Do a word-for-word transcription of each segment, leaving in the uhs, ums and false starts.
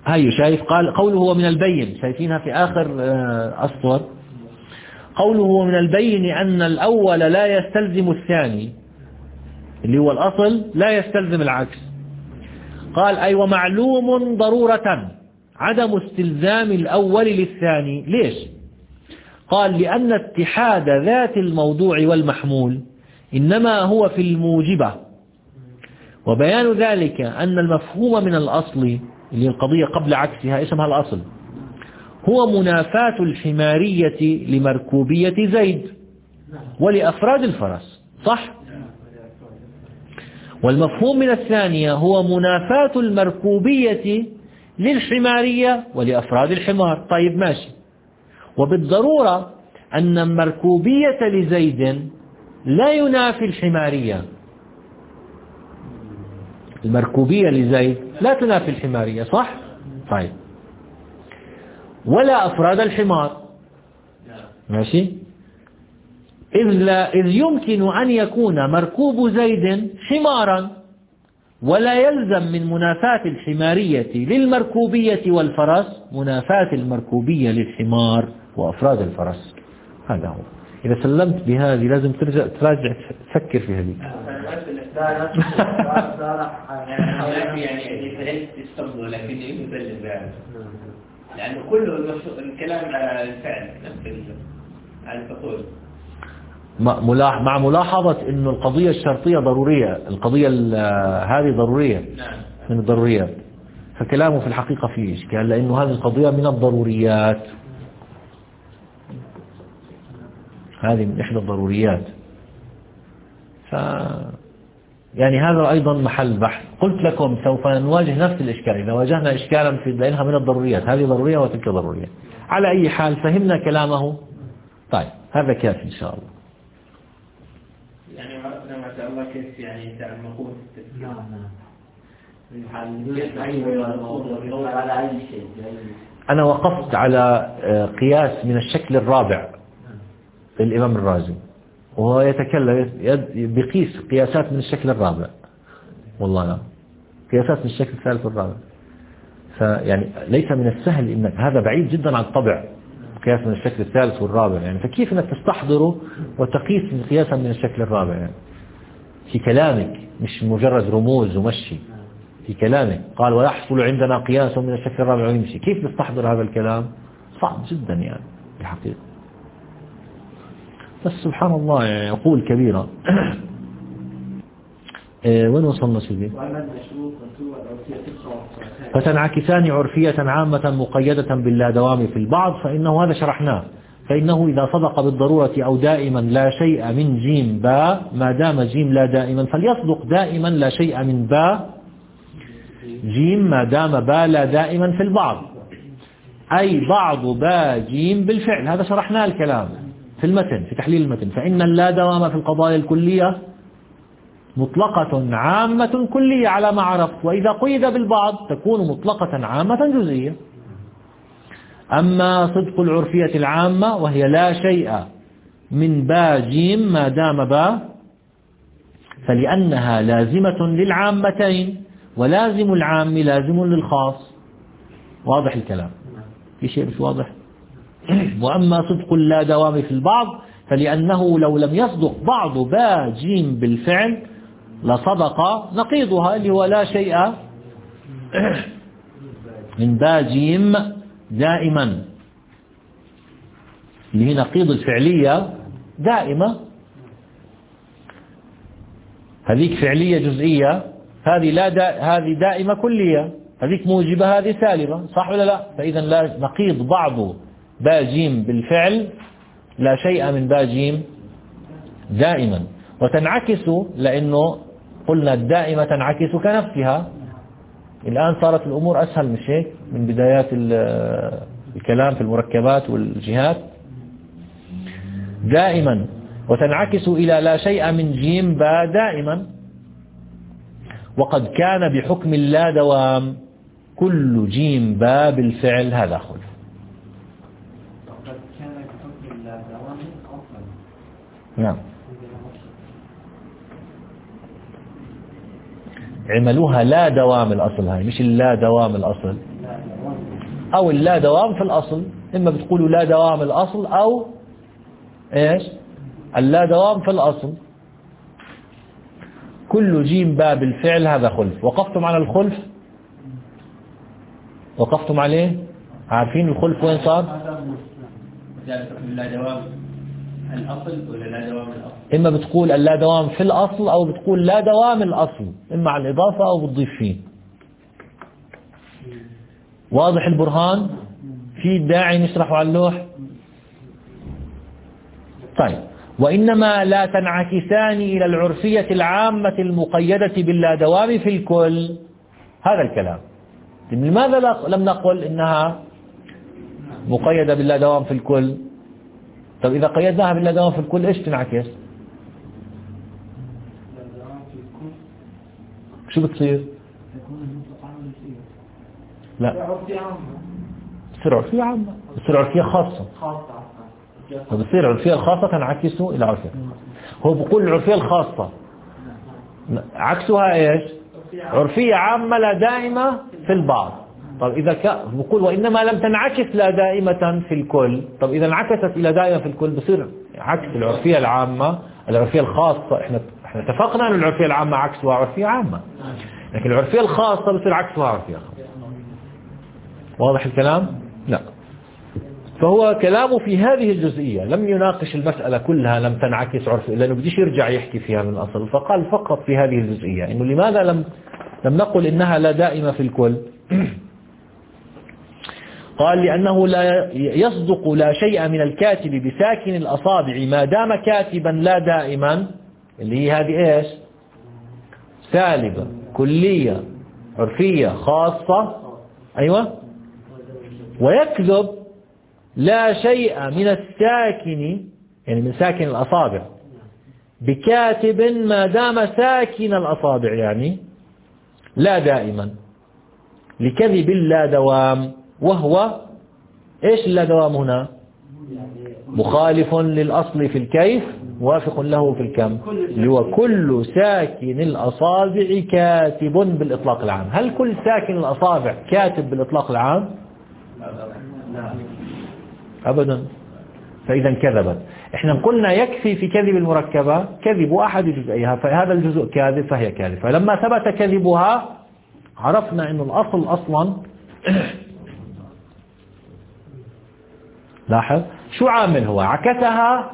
هاي شايف قال قوله هو من البين، شايفينها في آخر أسطر، قوله هو من البين أن الأول لا يستلزم الثاني اللي هو الأصل لا يستلزم العكس. قال أي ومعلوم ضرورة عدم استلزام الأول للثاني. ليش؟ قال لأن اتحاد ذات الموضوع والمحمول إنما هو في الموجبة، وبيان ذلك أن المفهوم من الأصل اللي القضية قبل عكسها اسمها الأصل هو منافاة الحمارية لمركوبية زيد ولأفراد الفرس، صح؟ والمفهوم من الثانية هو منافاة المركوبية للحمارية ولأفراد الحمار. طيب ماشي. وبالضرورة أن المركوبية لزيد لا ينافي الحمارية، المركوبية لزيد لا تنافي الحمارية، صح؟ طيب ولا أفراد الحمار، ماشي. إذ, لا إذ يمكن أن يكون مركوب زيد حمارا ولا يلزم من منافاة الحمارية للمركوبية والفرس منافاة المركوبية للحمار وأفراد الفرس. هذا هو. إذا سلمت بهذه لازم ترجع تراجع تفكر في هذه. يعني فهمت الصبر لكن يمثل ذلك لأنه كله الكلام على الفعل نفس على الفصول مع ملاحظة أنه القضية الشرطية ضرورية، القضية هذه ضرورية من الضروريات، فكلامه في الحقيقة فيه إشكال لأنه هذه القضية من الضروريات، هذه من إحدى الضروريات. ف يعني هذا أيضا محل بحث. قلت لكم سوف نواجه نفس الإشكال إذا واجهنا إشكالا في لأنها من الضروريات، هذه ضرورية وتلك ضرورية. على أي حال فهمنا كلامه. طيب هذا كافي إن شاء الله. يعني عرفنا ما شاء الله كيف يعني تعمقون في التفكير. نعم على أي شيء. أنا وقفت على قياس من الشكل الرابع للإمام الرازي، وهو يتكلم بقيس قياسات من الشكل الرابع، والله لا قياسات من الشكل الثالث والرابع. فيعني ليس من السهل إنك هذا بعيد جدا عن الطبع قياس من الشكل الثالث والرابع، يعني فكيف انك تستحضره وتقيس قياسا من الشكل الرابع يعني في كلامك، مش مجرد رموز ومشي في كلامك. قال ويحصل عندنا قياس من الشكل الرابع ويمشي، كيف نستحضر هذا الكلام؟ صعب جدا يعني الحقيقة. بس سبحان الله يعني عقول كبيرة. إيه وين وصلنا سيدي؟ فتنعكسان عرفية عامة مقيدة باللا دوام في البعض، فإنه هذا شرحناه، فإنه إذا صدق بالضرورة أو دائما لا شيء من جيم باء ما دام جيم لا دائما فليصدق دائما لا شيء من باء جيم ما دام باء لا دائما في البعض، أي بعض باء جيم بالفعل. هذا شرحناه الكلام في المتن في تحليل المتن. فإن اللا دوام في القضايا الكلية مطلقة عامة كلية على ما عرفت، وإذا قيد بالبعض تكون مطلقة عامة جزئية. أما صدق العرفية العامة وهي لا شيء من با جيم ما دام با فلأنها لازمة للعامتين، ولازم العام لازم للخاص. واضح الكلام؟ في شيء مش واضح؟ وأما صدق اللا دوام في البعض فلأنه لو لم يصدق بعض با جيم بالفعل لصدق نقيضها اللي هو لا شيء من با جيم دائما، اللي هي نقيض الفعلية دائمة. هذيك فعلية جزئية، هذه لا دا هذه دائمة كلية، هذيك موجبة هذه سالبة، صح ولا لا؟ فإذا لا نقيض بعض با جيم بالفعل لا شيء من با جيم دائما. وتنعكس لأنه قلنا الدائمة تنعكس كنفسها. الآن صارت الأمور أسهل مش هيك من بدايات الكلام في المركبات والجهات. دائما وتنعكس إلى لا شيء من جيم با دائما. وقد كان بحكم اللا دوام كل جيم با بالفعل. هذا خلف. نعم عملوها لا دوام الأصل، هاي مش اللا دوام الأصل. أو اللا دوام في الأصل. إما بتقولوا لا دوام الأصل أو إيش اللا دوام في الأصل. كل جيم باب الفعل هذا خلف. وقفتم على الخلف؟ وقفتم عليه؟ عارفين الخلف وين صار؟ لا دوام الأصل ولا لا دوام الأصل؟ إما بتقول اللا دوام في الأصل أو بتقول لا دوام الأصل، إما على الإضافة أو بتضيف فيه. واضح البرهان؟ في داعي نشرحه على اللوح؟ طيب. وإنما لا تنعكسان إلى العرفية العامة المقيدة باللا دوام في الكل. هذا الكلام. لماذا لم نقل إنها مقيدة باللا دوام في الكل؟ طب إذا قيدناها باللا دوام في الكل إيش تنعكس؟ شو بتصير؟ لا بتصير عرفية عامة، بتصير عرفية خاصة. فبتصير العرفية الخاصة تنعكس إلى عرفية. هو بيقول العرفية الخاصة عكسها إيش؟ عرفية عامة لا دائمة في البعض. طب إذا ك... بقول وإنما لم تنعكس لا دائمة في الكل. طب إذا انعكست إلى دائمة في الكل بصير عكس العرفية العامة. العرفية الخاصة إحنا إحنا اتفقنا أن العرفية العامة عكسها عرفية عامة، لكن العرفية الخاصة بصير عكسها عرفية خاصة. واضح الكلام؟ لا. فهو كلامه في هذه الجزئية، لم يناقش المسألة كلها لم تنعكس عرفية، لأنه بديش يرجع يحكي فيها من الأصل. فقال فقط في هذه الجزئية إنه لماذا لم لم نقل إنها لا دائمة في الكل. قال لأنه لا يصدق لا شيء من الكاتب بساكن الأصابع ما دام كاتبا لا دائما، اللي هي هذه إيش؟ سالبة كلية عرفية خاصة. أيوة. ويكذب لا شيء من الساكن، يعني من ساكن الأصابع، بكاتب ما دام ساكن الأصابع يعني لا دائما، لكذب لا دوام. وهو إيش اللا دوام هنا؟ مخالف للأصل في الكيف موافق له في الكم، اللي هو كل ساكن الأصابع كاتب بالإطلاق العام. هل كل ساكن الأصابع كاتب بالإطلاق العام؟ أبدا. فإذا كذبت. احنا قلنا يكفي في كذب المركبة كذب أحد جزئيها، فهذا الجزء كاذب فهي كاذب. فلما ثبت كذبها عرفنا أن الأصل أصلا لاحظ شو عامل هو عكسها.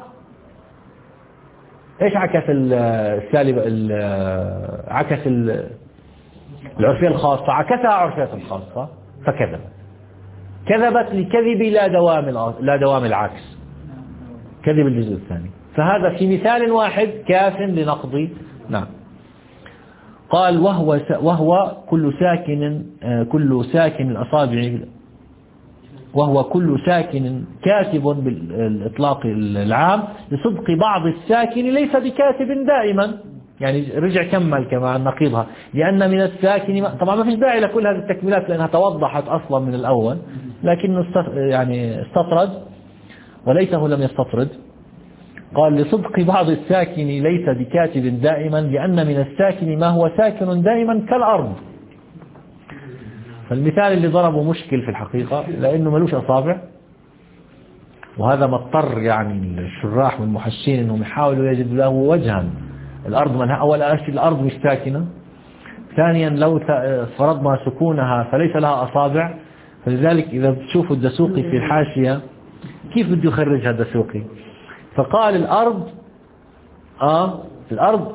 ايش عكس السالب؟ عكس العرفية الخاصة، عكسها عرفية الخاصة فكذبت. كذبت لكذب لا دوام لا دوام العكس، كذب الجزء الثاني. فهذا في مثال واحد كاف لنقضي. نعم. قال وهو وهو كل ساكن كل ساكن الأصابع، وهو كل ساكن كاتب بالإطلاق العام لصدق بعض الساكن ليس بكاتب دائما. يعني رجع كمل كمان نقيضها، لأن من الساكن طبعا ما فيش داعي لكل هذه التكميلات لأنها توضحت أصلا من الأول، لكنه يعني استطرد وليته لم يستطرد. قال لصدق بعض الساكن ليس بكاتب دائما، لأن من الساكن ما هو ساكن دائما كالأرض. فالمثال اللي ضربه مشكل في الحقيقة لأنه ملوش أصابع، وهذا ما اضطر يعني الشراح والمحشين انهم يحاولوا يجدوا له وجها. الأرض منها أولا الأرض مش ساكنة، ثانيا لو فرضنا سكونها فليس لها أصابع. فلذلك إذا بتشوفوا الدسوقي في الحاشية كيف بده يخرجها الدسوقي؟ فقال الأرض آه الأرض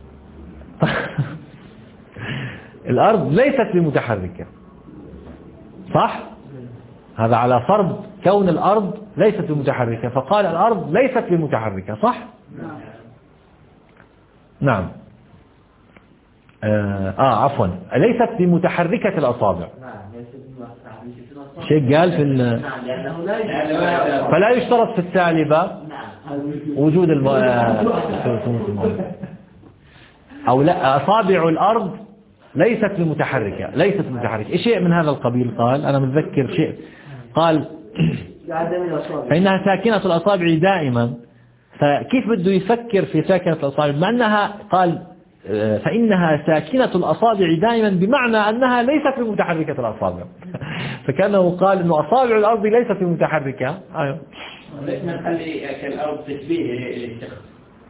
الأرض ليست بمتحركة، صح؟ هذا على فرض كون الأرض ليست بمتحركة، فقال الأرض ليست بمتحركة، صح؟ نعم. آه, آه عفوا ليست بمتحركة الأصابع. شيء قال في ال... فلا يشترط في السالبة وجود الم... أو لا أصابع الأرض ليست بمتحركة، ليست بمتحركة شيء من هذا القبيل. قال أنا متذكر شيء قال فإنها ساكنة الأصابع دائما. فكيف بده يفكر في ساكنة الأصابع مع أنها قال فإنها ساكنة الأصابع دائما بمعنى أنها ليست بمتحركة الأصابع. فكانه قال أن أصابع الأرض ليست بمتحركة. أيوه. ليش ما نخلي كالأرض تشبيه للشخص؟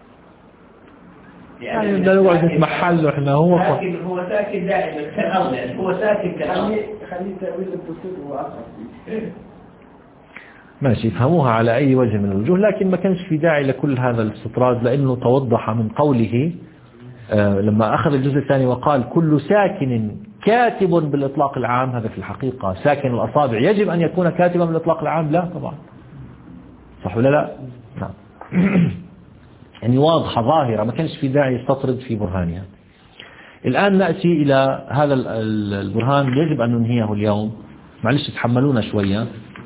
يعني بدنا نقعد نتمحل له احنا. هو ساكن هو ساكن دائما كالأرض، يعني هو ساكن كالأرض. خليه تأويل البسيط وأقرب. ماشي، يفهموها على أي وجه من الوجوه، لكن ما كانش في داعي لكل هذا الاستطراد، لأنه توضح من قوله آه لما أخذ الجزء الثاني وقال كل ساكن كاتب بالإطلاق العام. هذا في الحقيقة ساكن الأصابع يجب أن يكون كاتبا بالإطلاق العام؟ لا طبعا. صح ولا لا؟ نعم. يعني واضحة ظاهرة، ما كانش في داعي يستطرد في برهانها. الآن نأتي إلى هذا البرهان، يجب أن ننهيه اليوم، معلش تحملونا شوية.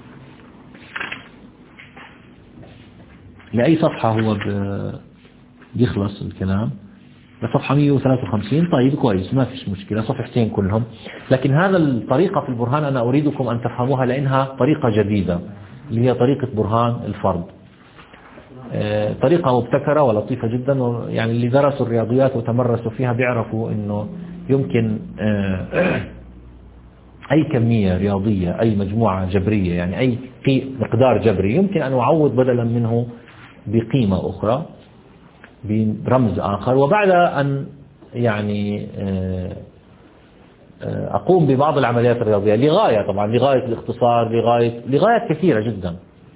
لأي صفحة هو بيخلص الكلام؟ لصفحة مئة وثلاثة وخمسين. طيب كويس، ما فيش مشكلة، صفحتين كلهم. لكن هذا الطريقة في البرهان أنا أريدكم أن تفهموها، لأنها طريقة جديدة اللي هي طريقة برهان الفرض. طريقة مبتكرة ولطيفة جدا، يعني اللي درسوا الرياضيات وتمرسوا فيها بيعرفوا أنه يمكن أي كمية رياضية، أي مجموعة جبرية، يعني أي مقدار جبري يمكن أن أعوض بدلا منه بقيمة أخرى، برمز آخر، وبعد أن يعني أقوم ببعض العمليات الرياضية لغاية، طبعا لغاية الاختصار، لغاية لغاية كثيرة جدا،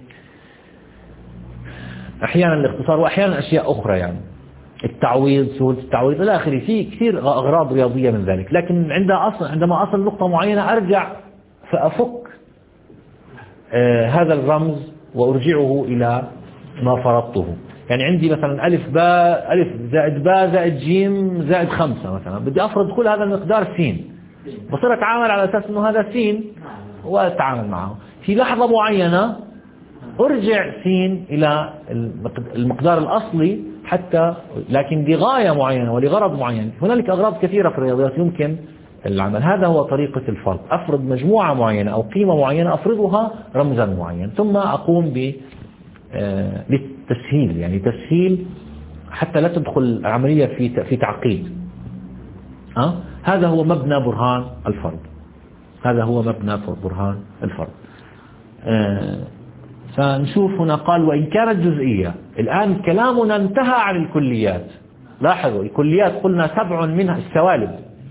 أحيانا الاختصار وأحيانا أشياء أخرى، يعني التعويض، سهولة التعويض إلى آخره، في كثير أغراض رياضية من ذلك. لكن عند أصل عندما أصل نقطة معينة أرجع فأفك آه هذا الرمز وأرجعه إلى ما فرضته. يعني عندي مثلا ألف باء، ألف زائد باء زائد جيم زائد خمسة مثلا، بدي أفرض كل هذا المقدار سين، بصير أتعامل على أساس أنه هذا سين وأتعامل معه. في لحظة معينة أرجع سين إلى المقدار الأصلي حتى، لكن لغاية معينة ولغرض معين. هنالك أغراض كثيرة في الرياضيات يمكن العمل. هذا هو طريقة الفرض، أفرض مجموعة معينة أو قيمة معينة، أفرضها رمزا معين، ثم أقوم ب بالتسهيل، يعني تسهيل حتى لا تدخل العملية في في تعقيد. أه؟ هذا هو مبنى برهان الفرض. هذا هو مبنى برهان الفرض. أه فنشوف هنا قال وإن كانت جزئية. الآن كلامنا انتهى عن الكليات. لاحظوا الكليات قلنا سبع منها السوالب،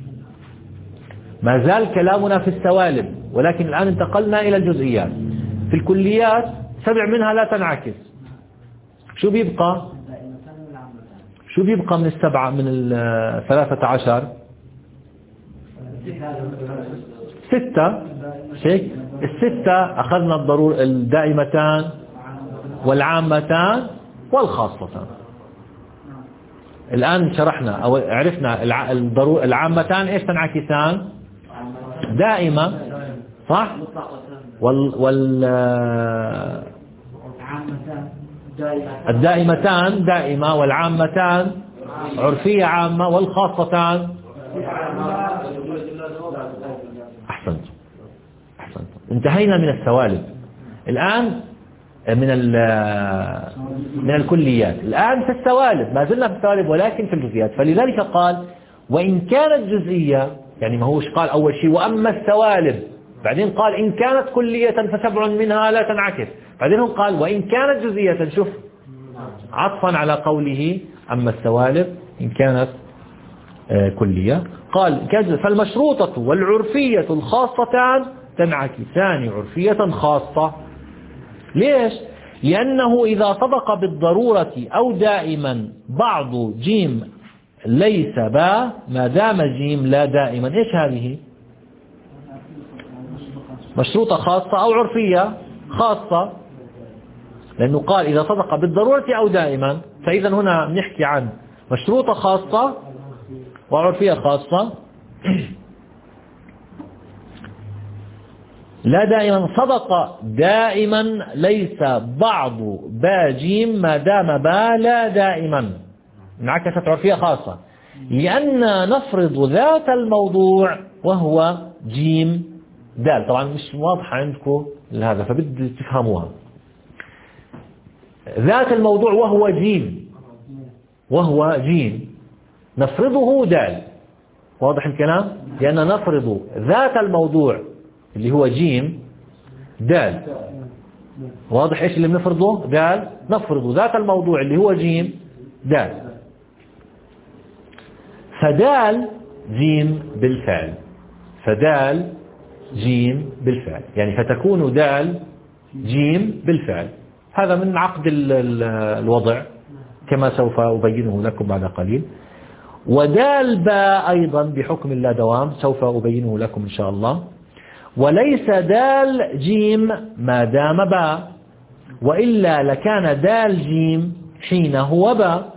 ما زال كلامنا في السوالب، ولكن الآن انتقلنا إلى الجزئيات. في الكليات سبع منها لا تنعكس. شو بيبقى شو بيبقى من السبعة من الثلاثة عشر؟ ستة. شيء الستة أخذنا الضرور الدائمتان والعامتان والخاصتان. الآن شرحنا أو عرفنا الضرور العامتان إيش تنعكسان؟ دائمة، صح؟ وال وال الدائمتان دائمة، والعامتان عرفية عامة، والخاصتان أحسنت أحسنت انتهينا من السوالب. الآن من من الكليات، الآن في السوالب، ما زلنا في السوالب ولكن في الجزئيات. فلذلك قال وإن كانت جزئية، يعني ما هوش قال أول شيء وأما السوالب، بعدين قال إن كانت كلية فسبع منها لا تنعكس، بعدين هم قال وإن كانت جزئية، شوف عطفا على قوله أما السوالب إن كانت آه كلية. قال فالمشروطة والعرفية الخاصتان تنعكسان عرفية خاصة. ليش؟ لأنه إذا صدق بالضرورة أو دائما بعض جيم ليس با ما دام جيم لا دائما. إيش هذه؟ مشروطة خاصة أو عرفية خاصة، لأنه قال إذا صدق بالضرورة أو دائما، فإذا هنا نحكي عن مشروطة خاصة وعرفية خاصة. لا دائما صدق دائما ليس بعض با جيم ما دام با لا دائما، انعكست عرفية خاصة، لأن نفرض ذات الموضوع وهو جيم دال. طبعا مش واضحة عندكم هذا فبدي تفهموها. ذات الموضوع وهو جيم، وهو جيم نفرضه دال. واضح الكلام؟ لأن نفرض ذات الموضوع اللي هو جيم دال. واضح إيش اللي بنفرضه؟ دال. نفرض ذات الموضوع اللي هو جيم دال. فدال جيم بالفعل، فدال جيم بالفعل، يعني فتكون دال جيم بالفعل. هذا من عقد الوضع كما سوف أبينه لكم بعد قليل. ودال باء أيضا بحكم اللا دوام سوف أبينه لكم إن شاء الله. وليس دال جيم ما دام باء، وإلا لكان دال جيم حين هو باء.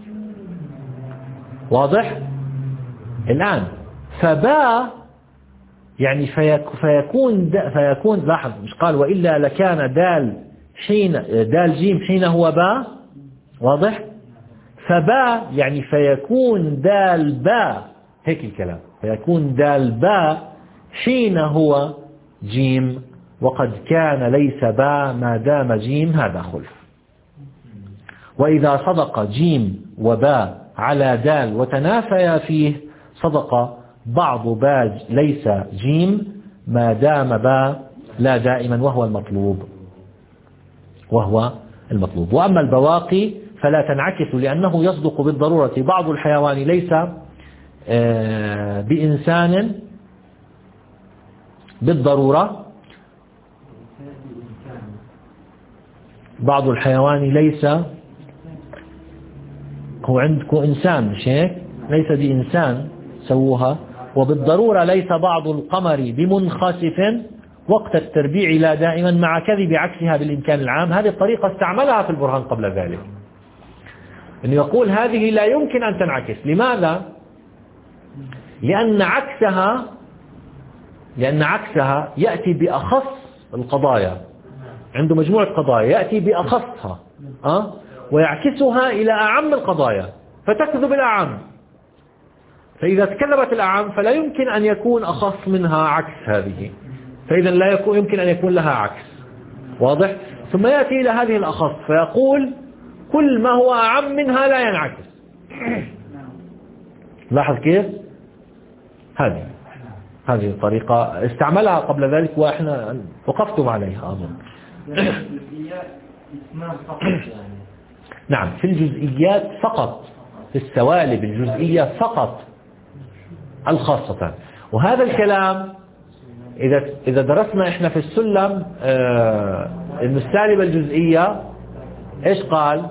واضح؟ الآن فباء يعني فيكون فيكون لاحظ مش قال وإلا لكان دال حين دال جيم حين هو باء. واضح؟ فباء يعني فيكون دال باء، هيك الكلام، فيكون دال باء حين هو جيم، وقد كان ليس باء ما دام جيم، هذا خلف. وإذا صدق جيم وباء على دال وتنافيا فيه صدق بعض باء ليس جيم ما دام باء لا دائما، وهو المطلوب وهو المطلوب. وأما البواقي فلا تنعكس، لأنه يصدق بالضرورة بعض الحيوان ليس بإنسان بالضرورة، بعض الحيوان ليس، هو عندكم إنسان مش هيك؟ ليس بإنسان سووها. وبالضرورة ليس بعض القمر بمنخسف وقت التربيع لا دائما، مع كذب عكسها بالإمكان العام. هذه الطريقة استعملها في البرهان قبل ذلك، أنه يقول هذه لا يمكن أن تنعكس. لماذا؟ لأن عكسها لأن عكسها يأتي بأخص القضايا، عنده مجموعة قضايا يأتي بأخصها أه؟ ويعكسها إلى أعم القضايا فتكذب الأعم. فإذا تكذبت الأعم فلا يمكن أن يكون أخص منها عكس هذه، فإذا لا يكون يمكن أن يكون لها عكس. واضح؟ ثم يأتي إلى هذه الأخص فيقول كل ما هو أعم منها لا ينعكس. لاحظ كيف؟ هذه هذه الطريقة استعملها قبل ذلك وإحنا وقفتم عليها أظن. نعم، في الجزئيات فقط، في السوالب الجزئية فقط الخاصة. وهذا الكلام إذا إذا درسنا إحنا في السلم آه إن السالبة الجزئية إيش قال؟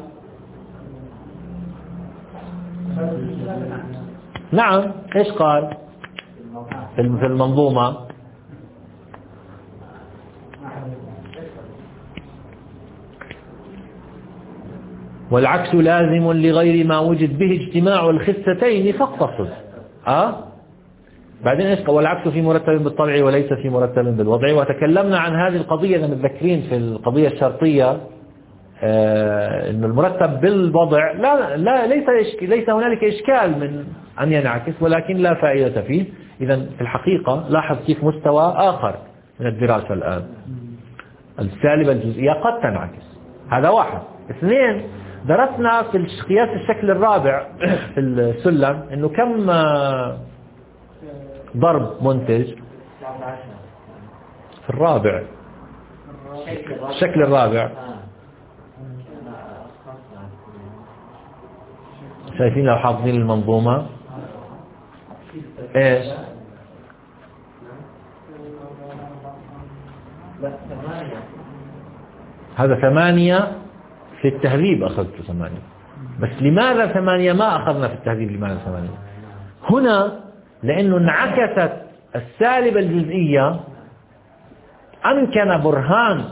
نعم، إيش قال في المنظومة؟ والعكس لازم لغير ما وجد به اجتماع الخستين فاقتصد. أه؟ بعدين إيش قال؟ والعكس في مرتب بالطبع وليس في مرتب بالوضع. وتكلمنا عن هذه القضية إذا متذكرين في القضية الشرطية آه إن المرتب بالوضع لا لا ليس ليس هنالك إشكال من أن ينعكس، ولكن لا فائدة فيه. إذا في الحقيقة لاحظ كيف مستوى آخر من الدراسة الآن. السالبة الجزئية قد تنعكس، هذا واحد. اثنين، درسنا في قياس الشكل الرابع في السلم إنه كم ضرب منتج في الرابع، الشكل الرابع شايفين لو حافظين المنظومة ايش؟ هذا ثمانية في التهذيب، أخذت ثمانية. بس لماذا ثمانية ما أخذنا في التهذيب؟ لماذا ثمانية هنا؟ لأنه انعكست السالبة الجزئية. أمكن برهان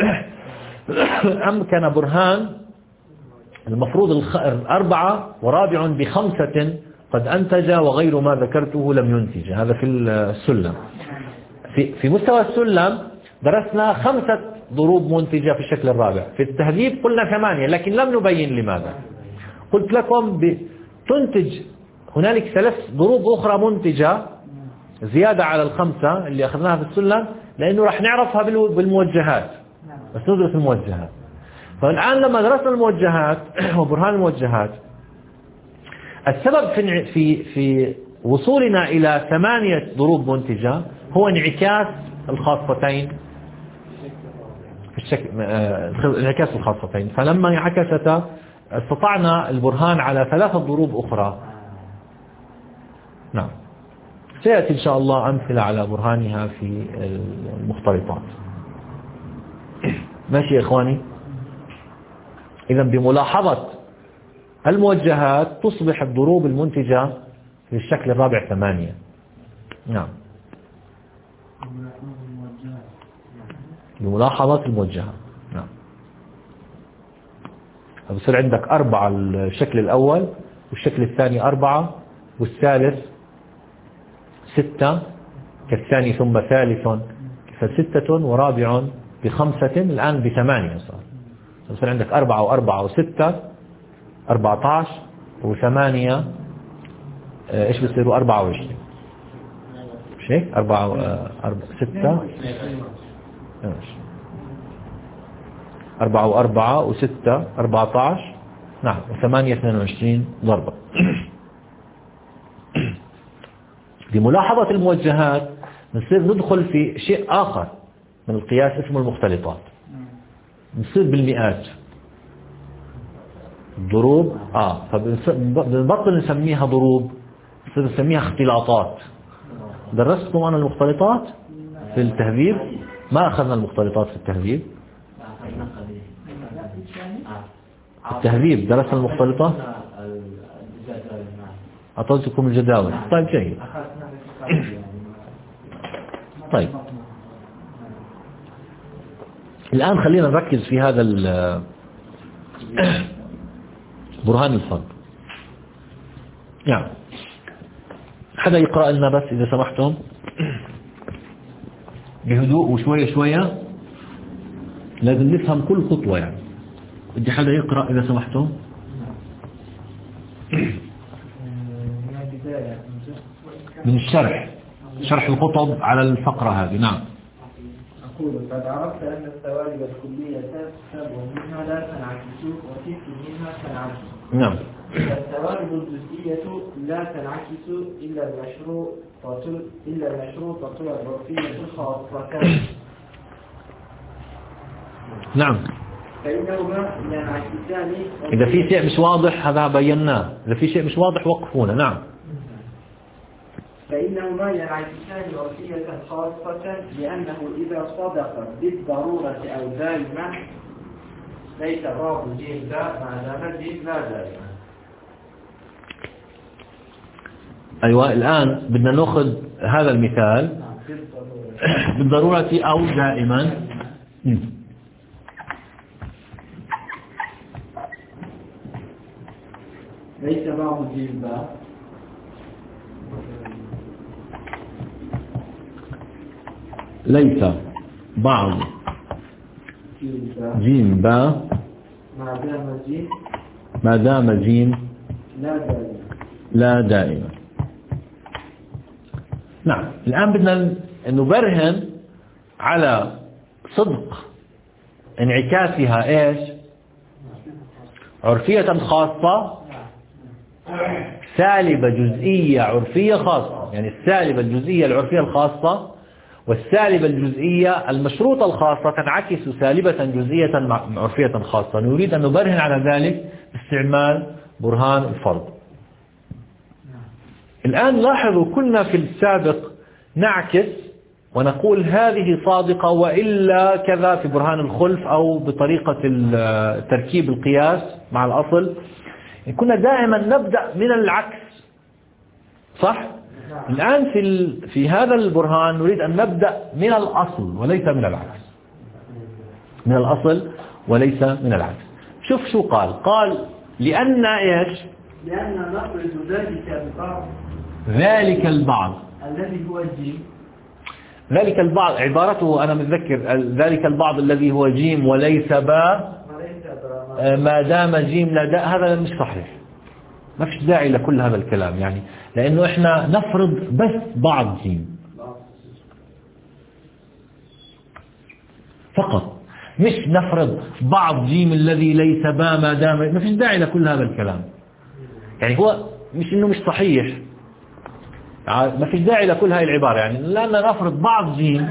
أمكن برهان المفروض الأربعة ورابع بخمسة قد أنتج وغير ما ذكرته لم ينتج. هذا في السلم. في, في مستوى السلم درسنا خمسة ضروب منتجة في الشكل الرابع. في التهذيب قلنا ثمانية، لكن لم نبين لماذا. قلت لكم تنتج هنالك ثلاث ضروب أخرى منتجة زيادة على الخمسة اللي أخذناها في السلم، لأنه راح نعرفها بالموجهات، بس ندرس الموجهات. فالآن لما درسنا الموجهات وبرهان الموجهات السبب في في في وصولنا إلى ثمانية ضروب منتجة هو انعكاس الخاصتين في الشكل، انعكاس الخاصتين. فلما انعكستا استطعنا البرهان على ثلاثة ضروب أخرى. نعم، سيأتي إن شاء الله أمثلة على برهانها في المختلطات. ماشي يا إخواني؟ إذا بملاحظة الموجهات تصبح الضروب المنتجة في الشكل الرابع ثمانية. نعم، بملاحظة الموجهات. نعم، بصير عندك أربعة الشكل الأول، والشكل الثاني أربعة، والثالث ستة كالثاني، ثم ثالث فستة، ورابع بخمسة، الآن بثمانية صار. بصير عندك أربعة وأربعة وستة أربعة عشر، وثمانية إيش بصيروا أربعة وعشرين. مش هيك؟ أربعة أربعة ستة أربعة وأربعة وستة أربعة عشر. نعم، وثمانية اثنين وعشرين ضربة. بملاحظة الموجهات نصير ندخل في شيء آخر من القياس اسمه المختلطات. نصير بالمئات ضروب، آه فبنبطل نسميها ضروب، نصير نسميها اختلاطات. درستكم أنا المختلطات في التهذيب؟ ما أخذنا المختلطات في التهذيب. التهذيب درسنا المختلطات، أعطيتكم الجداول. طيب جيد. طيب الآن خلينا نركز في هذا برهان الفرق. يعني حدا يقرأ لنا بس إذا سمحتم بهدوء وشوية شوية، لازم نفهم كل خطوة. يعني بدي حدا يقرأ إذا سمحتم. من الشرح، شرح الخطب على الفقرة هذه. نعم. أقول قد عرفت أن الثوابت الكلية سبع منها لا تنعكس وست منها تنعكس. نعم. الثوابت الجزئية لا تنعكس إلا المشروط إلا المشروطة العرفية الخاصة. نعم. فإنهما ينعكسان. إذا في شيء مش واضح هذا بيناه، إذا في شيء مش واضح وقفونا. نعم. فإنهما ينعكسان عرفية خاصة لأنه إذا صدق بالضرورة أو دائما ليس باب جيم لا ما دام الجيم لا دائما. أيوة، الآن بدنا نأخذ هذا المثال بالضرورة أو دائما. ليس باب جيم لا ليس بعض جيم با ما دام جيم ما دام جيم لا دائما لا دائما. نعم، الآن بدنا نبرهن على صدق انعكاسها ايش؟ عرفية خاصة سالبة جزئية عرفية خاصة. يعني السالبة الجزئية العرفية الخاصة والسالبة الجزئية المشروطة الخاصة تنعكس سالبة جزئية عرفية خاصة. نريد أن نبرهن على ذلك باستعمال برهان الفرض. الآن لاحظوا كنا في السابق نعكس ونقول هذه صادقة وإلا كذا في برهان الخلف أو بطريقة تركيب القياس مع الأصل. كنا دائما نبدأ من العكس، صح؟ الآن في في هذا البرهان نريد أن نبدأ من الأصل وليس من العكس. من الأصل وليس من العكس. شوف شو قال. قال لأن إيش؟ لأن نفرض ذلك البعض ذلك البعض الذي هو الجيم. ذلك البعض عبارته أنا متذكر، ذلك البعض الذي هو جيم وليس باء ما دام جيم لا داء. هذا مش صحيح، ما فيش داعي لكل هذا الكلام. يعني لأنه إحنا نفرض بس بعض جيم فقط، مش نفرض بعض جيم الذي ليس باء ما دام. ما فيش داعي لكل هذا الكلام. يعني هو مش إنه مش صحيح، ما فيش داعي لكل هاي العبارة، يعني لأن نفرض بعض جيم،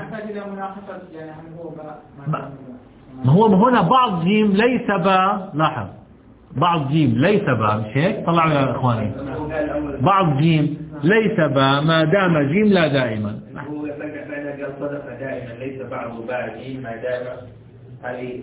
ما هو هنا بعض جيم ليس با، لاحظ بعض جيم ليس با، مش هيك؟ طلعوا يا إخواني، بعض جيم ليس با ما دام جيم لا دائما. هو بعد قال صدق دائما ليس بعض با جيم ما دام، هذه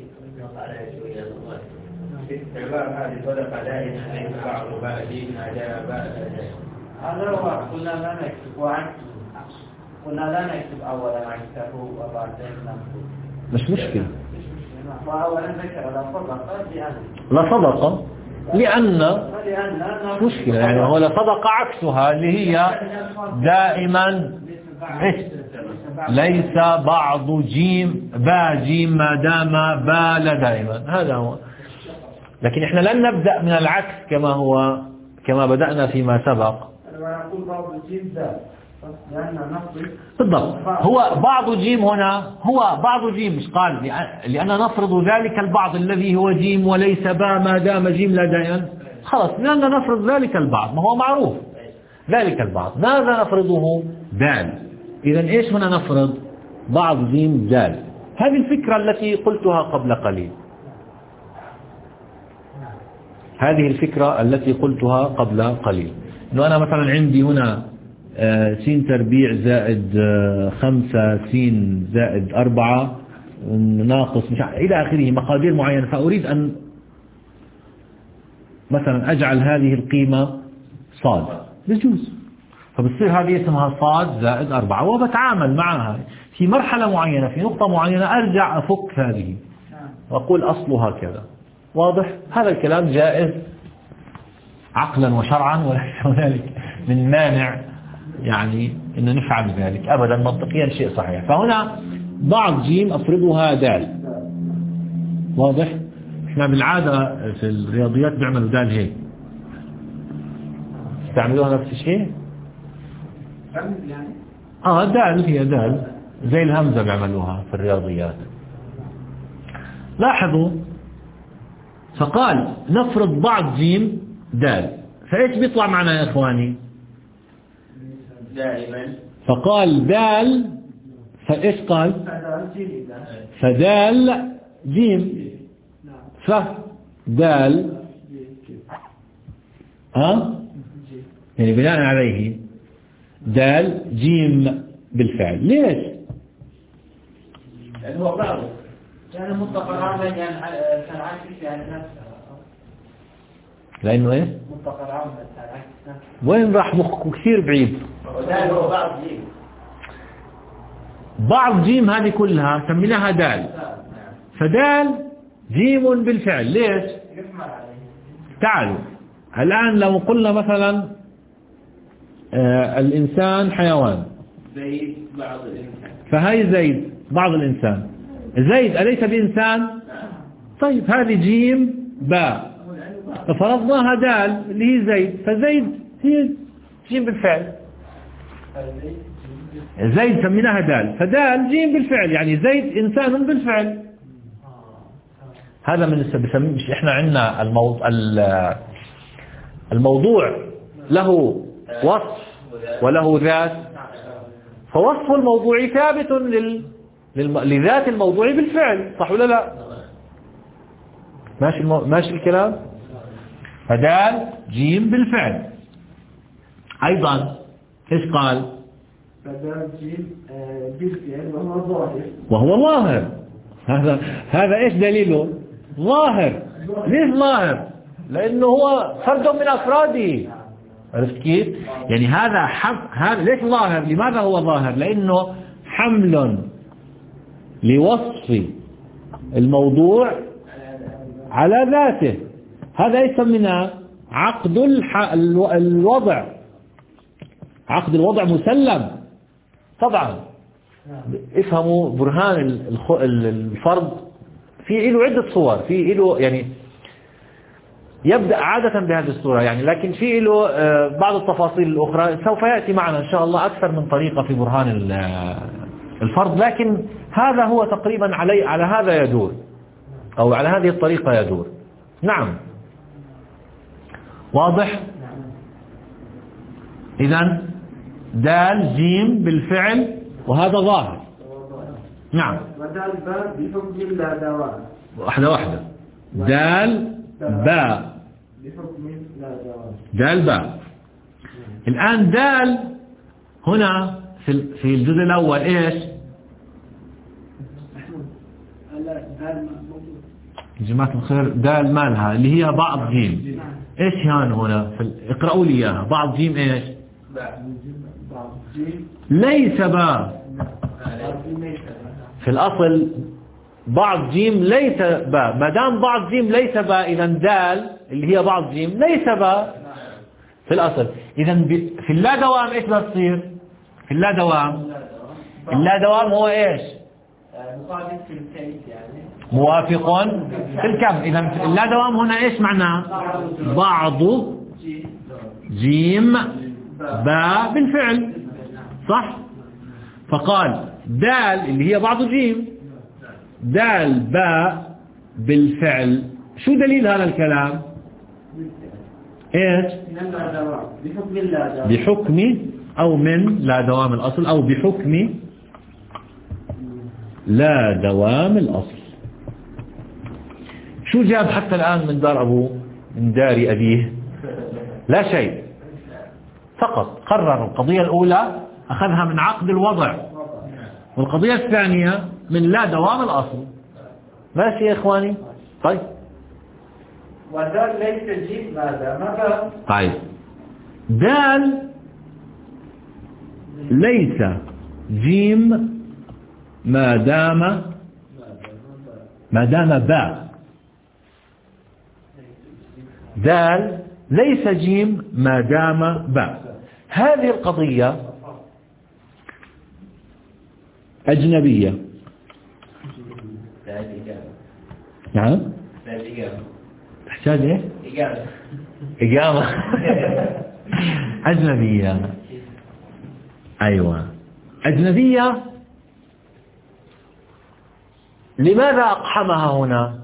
العبارة هذه صدق دائما ليس بعض با جيم ما دام با. هذا هو قلنا لا نكتب وعكس، قلنا لا نكتب أولا عكسه وبعدين نكتب، مش مشكلة. وأولا ذكر لا صدق لأن لا صدق لأن مشكلة، يعني هو لا صدق عكسها اللي هي دائما ليس بعض جيم با جيم ما دام با لا دائما، هذا هو. لكن احنا لن نبدأ من العكس كما هو كما بدأنا فيما سبق. بالضبط، هو بعض جيم هنا هو بعض جيم، مش قال لأن نفرض ذلك البعض الذي هو جيم وليس با ما دام جيم لا دائما، خلاص لأن نفرض ذلك البعض، ما هو معروف ذلك البعض، ماذا نفرضه؟ دال. إذا إيش هنا نفرض؟ بعض جيم دال. هذه الفكرة التي قلتها قبل قليل، هذه الفكرة التي قلتها قبل قليل، إنه أنا مثلا عندي هنا سين تربيع زائد خمسة سين زائد أربعة ناقص مش إلى آخره مقادير معينة، فأريد أن مثلا أجعل هذه القيمة صاد، بجوز، فبتصير هذه اسمها صاد زائد أربعة، وبتعامل معها في مرحلة معينة في نقطة معينة، أرجع أفك هذه وأقول أصلها كذا. واضح؟ هذا الكلام جائز عقلا وشرعا، وليس هنالك من مانع يعني أن نفعل ذلك أبدا، منطقيا شيء صحيح. فهنا بعض جيم أفرضها دال. واضح؟ احنا بالعادة في الرياضيات بيعملوا دال هيك، استعملوها نفس الشيء. اه دال هي دال زي الهمزة بيعملوها في الرياضيات. لاحظوا، فقال نفرض بعض جيم دال، فايش بيطلع معنا يا اخواني؟ دائما. فقال دال، فايش قال؟ فدال جيم، فدال ها يعني بناء عليه دال جيم بالفعل. ليش؟ لأنه هو بعضه يعني متفق عامة، يعني العكس يعني نفسه. لأنه إيه؟ متفق عامة العكس. وين راح مخك كثير بعيد؟ دال هو بعض جيم. بعض جيم هذه كلها سميناها دال، فدال جيم بالفعل. ليش؟ تعالوا الآن لو قلنا مثلا آه الإنسان حيوان، زيد بعض الإنسان، فهي زيد بعض الإنسان، زيد أليس بإنسان؟ طيب هذه جيم باء، ففرضناها دال اللي هي زيد، فزيد هي جيم بالفعل. زيد سميناها دال، فدال جيم بالفعل، يعني زيد إنسان بالفعل. هذا من بسميه، مش إحنا عندنا الموضوع الموضوع له وصف وله ذات، فوصف الموضوع ثابت لل... للم... لذات الموضوع بالفعل، صح ولا لا؟ ماشي المو... ماشي الكلام. فدال جيم بالفعل. أيضا إيش قال؟ فدال جيم بالفعل وهو ظاهر، وهو ظاهر. هذا هذا إيش دليله؟ ظاهر. ليش ظاهر؟ لأنه هو فرد من أفراده. عرفت كيف؟ يعني هذا حم... هذا ليش ظاهر؟ لماذا هو ظاهر؟ لأنه حمل لوصف الموضوع على ذاته. هذا يسمى عقد الح... الوضع. عقد الوضع مسلم طبعا. افهموا برهان الفرض في له عدة صور، في له يعني يبدأ عادة بهذه الصورة يعني، لكن في له بعض التفاصيل الأخرى سوف يأتي معنا إن شاء الله أكثر من طريقة في برهان الفرض، لكن هذا هو تقريبا علي على هذا يدور، أو على هذه الطريقة يدور. نعم واضح. إذن دال جيم بالفعل وهذا ظاهر. نعم. ودال باء بحكم لا دوام. واحدة واحدة. دال باء بحكم لا دوام. دال باء. الآن دال هنا في في الجزء الأول إيش؟ جماعة الخير دال مالها اللي هي بعض جيم. إيش هان هنا؟ اقرأوا لي إياها. بعض جيم إيش؟ ليس باء. في الأصل بعض جيم ليس باء. ما دام بعض جيم ليس باء إذا دال اللي هي بعض جيم ليس باء في الأصل. إذا في اللا دوام إيش بتصير؟ في اللا دوام اللا دوام هو إيش؟ مخالف في الكيف يعني موافق في الكم. إذا اللا دوام هنا إيش معناه؟ بعض جيم باء بالفعل، صح؟ فقال دال اللي هي بعض جيم دال باء بالفعل. شو دليل هذا الكلام؟ ايش؟ بحكم لا دوام. بحكم او من لا دوام الاصل او بحكم لا دوام الاصل. شو جاب حتى الان من دار ابوه من دار ابيه؟ لا شيء، فقط قرر القضية الاولى اخذها من عقد الوضع، والقضية الثانية من لا دوام الاصل. ماشي يا اخواني؟ طيب ودال ليس جيم ماذا ماذا؟ طيب دال ليس جيم ما دام ما دام باء. دال ليس جيم ما دام باء. هذه القضية أجنبية. نعم تحتاج ايه؟ إجابة إجابة أجنبية. أيوة أجنبية. لماذا أقحمها هنا؟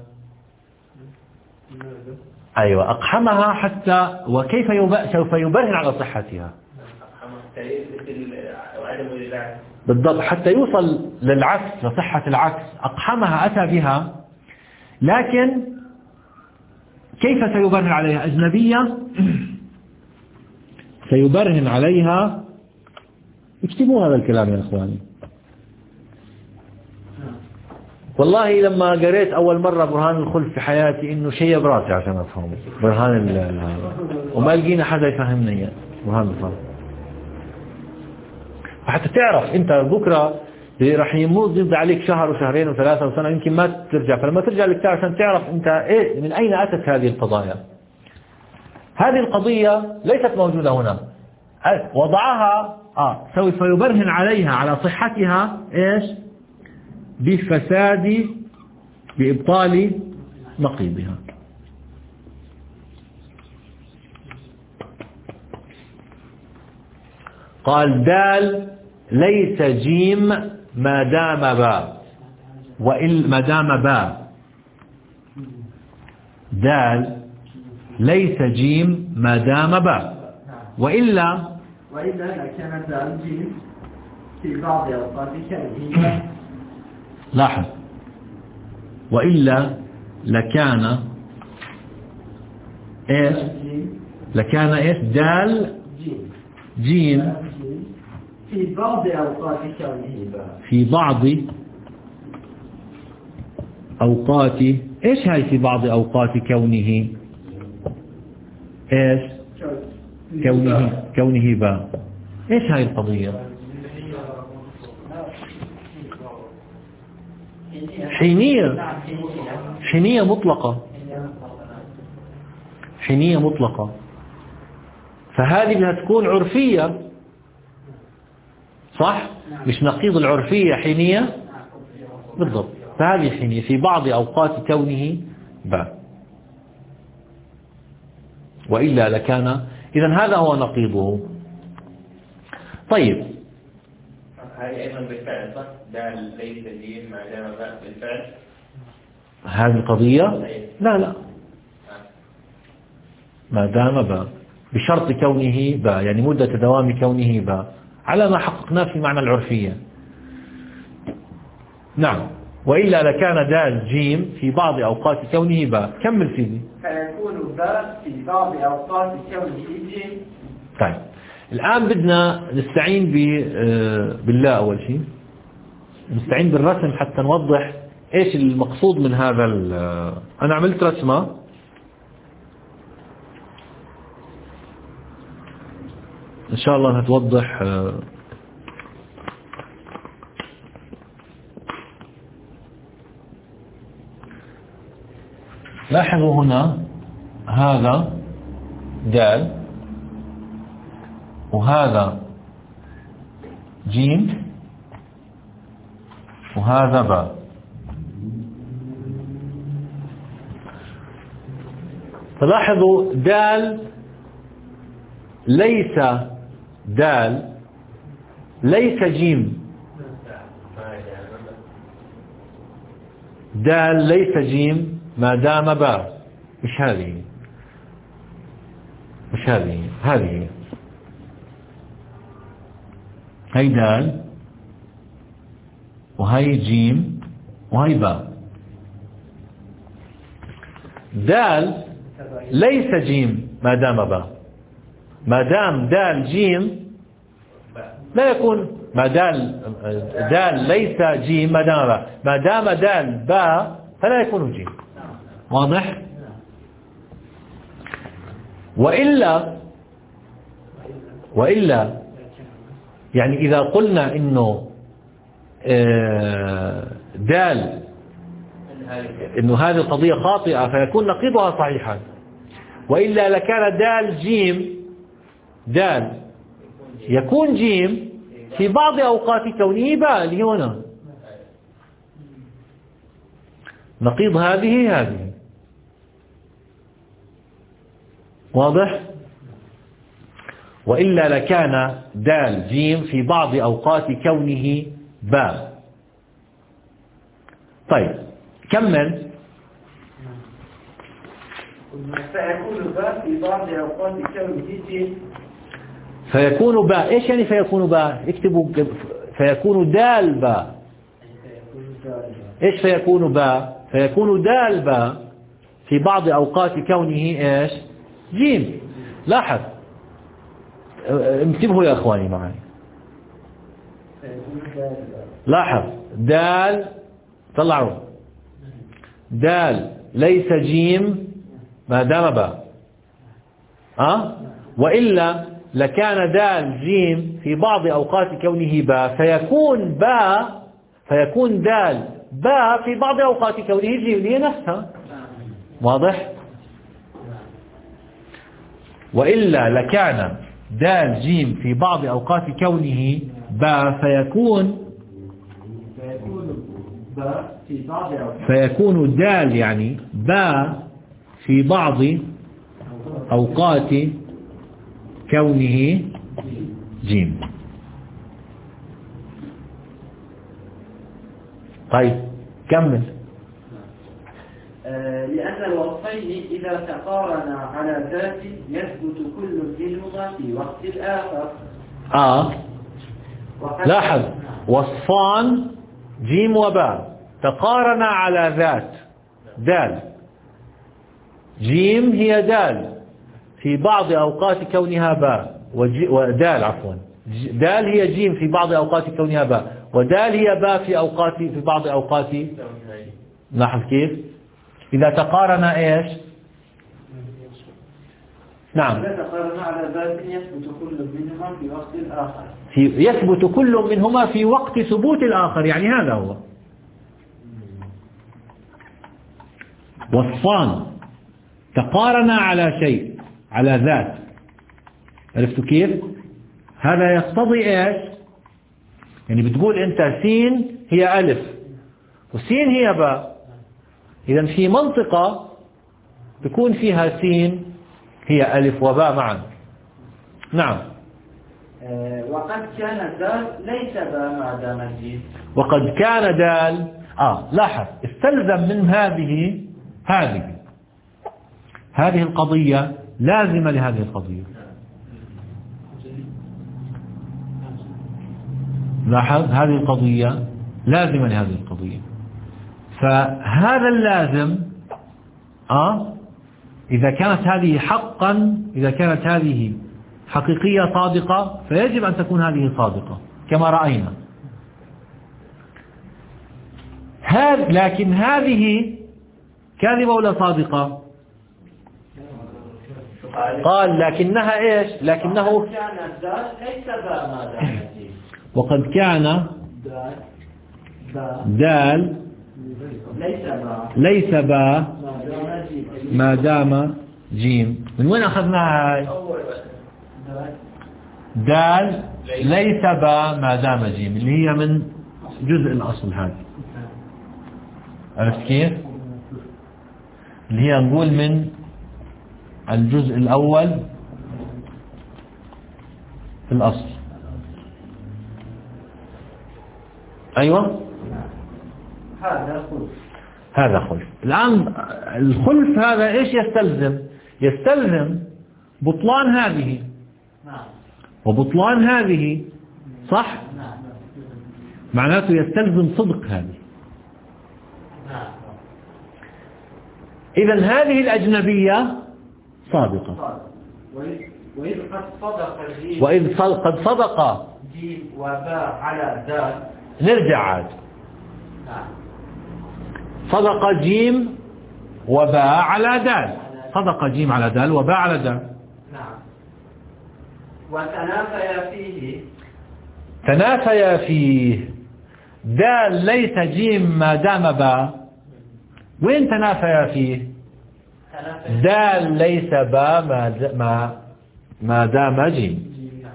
أيوة أقحمها حتى وكيف سوف يبرهن على صحتها بالضبط حتى يوصل للعكس لصحة العكس. أقحمها أتى بها، لكن كيف سيبرهن عليها؟ أجنبية سيبرهن عليها. اكتبوا هذا الكلام يا أخواني. والله لما قريت أول مرة برهان الخلف في حياتي إنه شيء براسي عشان أفهمه برهان ال وما لقينا حدا يفهمنا إياه برهان الخلف. حتى تعرف أنت بكرة راح يموت يمضي عليك شهر وشهرين وثلاثة وسنة يمكن ما ترجع، فلما ترجع للكتاب عشان تعرف أنت إيه من أين أتت هذه القضايا. هذه القضية ليست موجودة هنا، وضعها آه سوف يبرهن عليها على صحتها إيش؟ بفساد بإبطال نقيضها. قال دال ليس جيم ما دام باء وإن ما دام باء. دال ليس جيم ما دام باء وإلا وإلا لكان دال جيم في بعض أوقات كونه. لاحظ وإلا لكان إيش؟ لكان إيش؟ دال جيم في بعض أوقات كونه باء. في بعض أوقات إيش هاي في بعض أوقات كونه إيش؟ كونه كونه باء. إيش هاي القضية؟ حينية حينية مطلقة حينية مطلقة. فهذه بدها تكون عرفية، صح؟ مش نقيض العرفية حينية بالضبط. فهذه حينية في بعض أوقات كونه باء وإلا لكان. إذن هذا هو نقيضه. طيب هذه أيضا بالفعل صح؟ دال ليس جيم ما دام باء بالفعل. هذه القضية لا لا ما دام باء بشرط كونه باء، يعني مدة دوام كونه باء على ما حققناه في معنى العرفية. نعم. وإلا لكان دال جيم في بعض أوقات كونه باء. كمل سيدي. فيكون باء في بعض أوقات كونه جيم. طيب الآن بدنا نستعين بالله. أول شيء نستعين بالرسم حتى نوضح إيش المقصود من هذا. أنا عملت رسمة إن شاء الله أنها توضح. لاحظوا هنا هذا دال وهذا جيم وهذا باء. فلاحظوا دال ليس دال ليس جيم. دال ليس جيم ما دام باء. مش هذه مش هذه هذه هي دال وهي جيم وهي باء. دال ليس جيم ما دام باء. ما دام دال جيم لا يكون. ما دال دال ليس جيم ما دام باء. ما دام دال باء فلا يكون جيم. واضح؟ وإلا وإلا يعني إذا قلنا إنه دال إنه هذه القضية خاطئة فيكون نقيضها صحيحا. وإلا لكان دال جيم دال يكون جيم في بعض أوقات كونه باء اللي هنا. نقيض هذه هذه. واضح؟ وإلا لكان دال جيم في بعض أوقات كونه باء. طيب كمل. فيكون باء في بعض أوقات كونه جيم. فيكون باء. إيش يعني فيكون باء؟ اكتبوا فيكون دال باء. إيش فيكون باء؟ فيكون دال باء في بعض أوقات كونه إيش جيم. لاحظ انتبهوا يا أخواني معي. لاحظ دال طلعوا دال ليس جيم ما دام باء. أه؟ وإلا لكان دال جيم في بعض أوقات كونه باء فيكون باء فيكون دال باء في بعض أوقات كونه جيم هي نفسها. واضح؟ وإلا لكان دال جيم في بعض أوقات كونه باء فيكون فيكون دال يعني باء في بعض أوقات كونه جيم. طيب كمل. لأن الوصفين إذا تقارنا على ذات يثبت كل منهما في وقت الآخر. آه لاحظ وصفان جيم وباء تقارنا على ذات دال. جيم هي دال في بعض أوقات كونها باء ودال عفوا دال هي جيم في بعض أوقات كونها باء ودال هي باء في أوقات في بعض أوقات. لاحظ كيف إذا تقارنا إيش. نعم إذا تقارنا على ذات يثبت كل منهما في وقت الآخر. في يثبت كل منهما في وقت ثبوت الآخر. يعني هذا هو وصفان تقارنا على شيء على ذات. عرفتوا كيف؟ هذا يقتضي ايش؟ يعني بتقول انت سين هي الف وسين هي باء. اذا في منطقة تكون فيها سين هي الف وباء معا. نعم. وقد كان دال ليس باء ما دام الجيم. وقد كان دال اه لاحظ استلزم من هذه هذه هذه القضية لازمة لهذه القضية. لاحظ هذه القضية لازمة لهذه القضية. فهذا اللازم آه إذا كانت هذه حقا، إذا كانت هذه حقيقية صادقة فيجب أن تكون هذه صادقة كما رأينا. هذا لكن هذه كاذبة ولا صادقة؟ قال لكنها إيش؟ لكنه وقد كان دال ليس با ما دام جيم. من وين أخذناها هاي؟ دال ليس با ما دام جيم اللي هي من جزء الأصل هذا. عرفت كيف؟ اللي هي نقول من الجزء الأول في الأصل. أيوة هذا خلف. هذا خلف. الآن الخلف هذا إيش يستلزم؟ يستلزم بطلان هذه وبطلان هذه، صح؟ معناته يستلزم صدق هذه. إذن هذه الأجنبية صادقة. وإذ قد صدق الجيم وإذ قد صدق جيم وباء على دال. نرجع عاد. صدق جيم وباء على دال. صدق جيم على دال وباء على دال. نعم. وتنافيا فيه. تنافيا فيه. دال ليس جيم ما دام باء. وين تنافيا فيه؟ دال ليس باء ما ما ما دام جيم.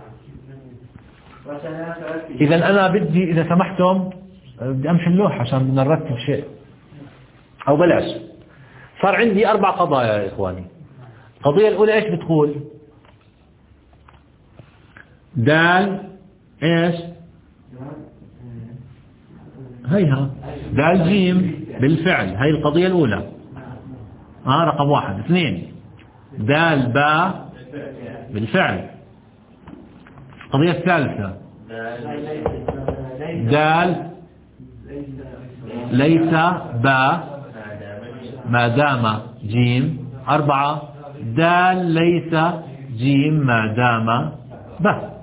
إذا أنا بدي إذا سمحتم بدي أمشي اللوحة عشان بدنا نرتب شيء. أو بلاش. صار عندي أربع قضايا يا إخواني. القضية الأولى إيش بتقول؟ دال إيش؟ هيها دال جيم بالفعل. هاي القضية الأولى. آه رقم واحد. اثنين دال باء بالفعل. القضية الثالثة دال ليس باء ما دام جيم. أربعة دال ليس جيم ما دام باء.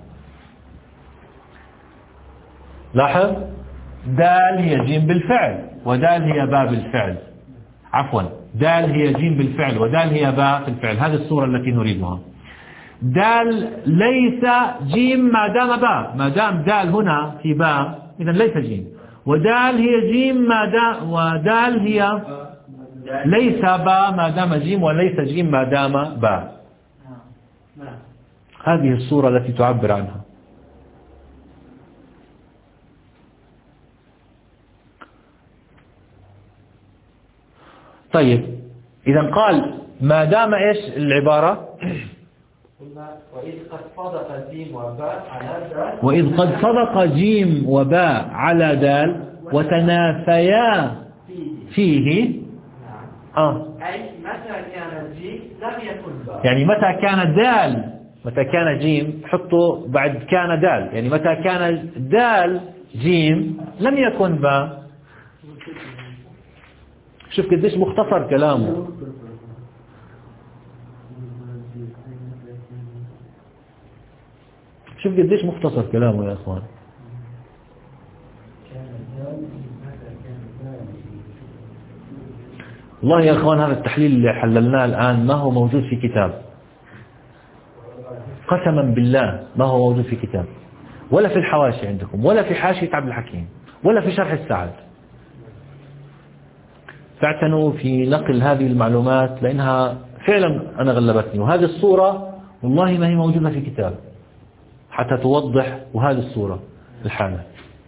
لاحظ دال هي جيم بالفعل ودال هي باء بالفعل. عفوا دال هي جيم بالفعل ودال هي باء في الفعل. هذه الصورة التي نريدها. دال ليس جيم ما دام باء. ما دام دال هنا في باء إذن ليس جيم. ودال هي جيم ما دام ودال هي ليس باء ما دام جيم وليس جيم ما دام باء. هذه الصورة التي تعبر عنها. طيب إذا قال ما دام إيش العبارة؟ وإذ قد صدق جيم وباء على دال. وإذ قد صدق جيم وباء على دال وتنافيا فيه. آه. أي متى كان الجيم لم يكن باء. يعني متى كان دال متى كان جيم حطوا بعد كان دال. يعني متى كان دال جيم لم يكن باء. شوف قديش مختصر كلامه. شوف قديش مختصر كلامه يا اخوان. والله يا اخوان هذا التحليل اللي حللناه الآن ما هو موجود في كتاب. قسما بالله ما هو موجود في كتاب ولا في الحواشي عندكم ولا في حاشية عبد الحكيم ولا في شرح السعد. فاعتنوا في نقل هذه المعلومات لأنها فعلا أنا غلبتني. وهذه الصورة والله ما هي موجودة في كتاب حتى توضح. وهذه الصورة الحالة.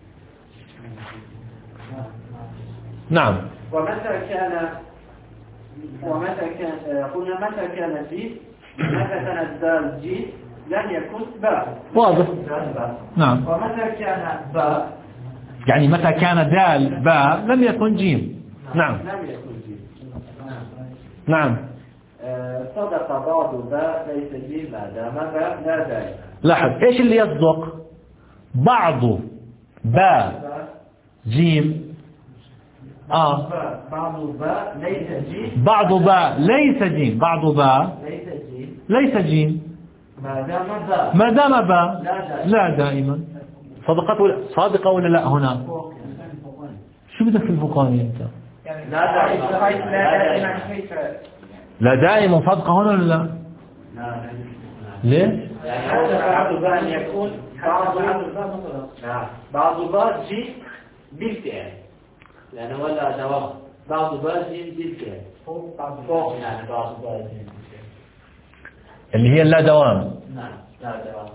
نعم. ومتى كان ومتى كان قلنا متى كان جيم متى كان الدال جيم لم يكن باء. واضح. نعم. ومتى كان باء يعني متى كان دال باء لم يكن جيم. نعم. لم يكن جيم. نعم. صدق بعض باء ليس جيم ما دام باء لا دال. لاحظ ايش اللي يصدق؟ بعض باء جيم آه بعض باء ليس جيم بعض باء ليس جيم بعض باء ليس جيم ليس جيم ما دام باء ما دام باء لا لا دائما صدقت ولا صادقة ولا لا هنا شو بدك في الفوقاني انت لا دائما لا دائما صادقة هنا ولا لا ليه بعض باء أن يكون بعض باء بعض باء جيم بالفعل لأنه ولا دوام بعض باء جيم بالفعل فوق يعني بعض باء جيم اللي هي لا دوام نعم لا دوام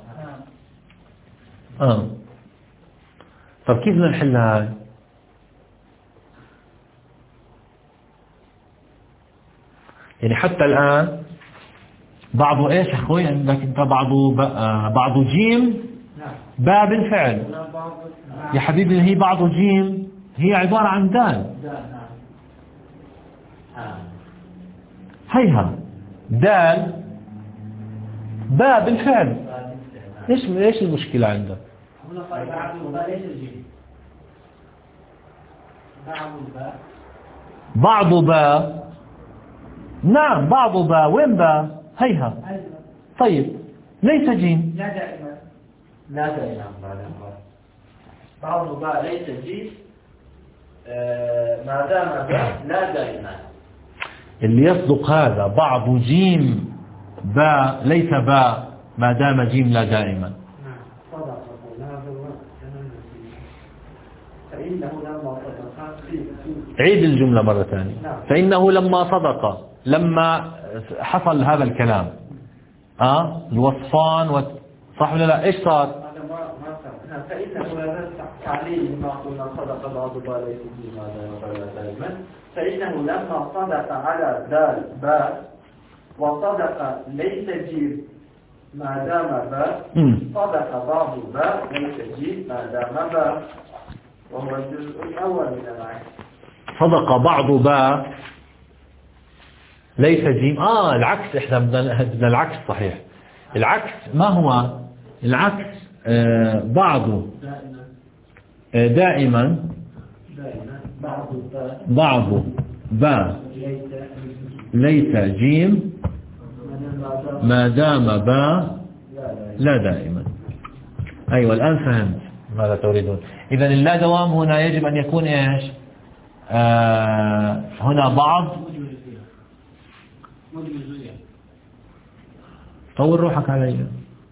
اه طب كيف بدنا نحلها هاي يعني حتى الآن بعضه ايش اخوي عندك انت بعضه بعضه جيم باء بالفعل يا حبيبي هي بعضه جيم هي عبارة عن دال هيها دال باء بالفعل ايش ايش المشكلة عندك بعض باء نعم بعض باء وين باء هيها طيب ليس جيم لا دائما لا دائما بعض باء ليس جيم ما دام باء لا دائما اللي يصدق هذا بعض جيم باء ليس باء ما دام جيم لا دائما عيد الجملة مرة ثانية فإنه لما صدق لما حصل هذا الكلام اه الوصفان و... صح ولا لا ايش صار فإنه لا تعليل لما قلنا صدق بعض باء ليس جيم دائما فإنه لما صدق على دال باء وصدق ليس جيم ما دام باء صدق بعض باء ليس جيم ما دام باء وهو الجزء الأول من العكس صدق بعض باء ليس جيم اه العكس احنا بدنا العكس صحيح العكس ما هو العكس آه بعضه آه دائما بعض باء ليس جيم ما دام باء لا دائما أيوة الآن فهمت ماذا تريدون إذا اللا دوام هنا يجب أن يكون إيش آه هنا بعض طول روحك علي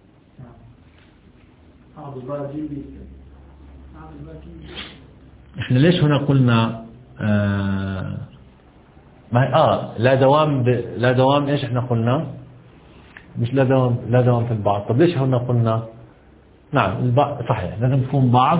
احنا ليش هنا قلنا آه ما اه لا دوام ب... لا دوام ايش احنا قلنا مش لا دوام لا دوام في البعض طب ليش هنا قلنا نعم البعض صحيح لازم تكون بعض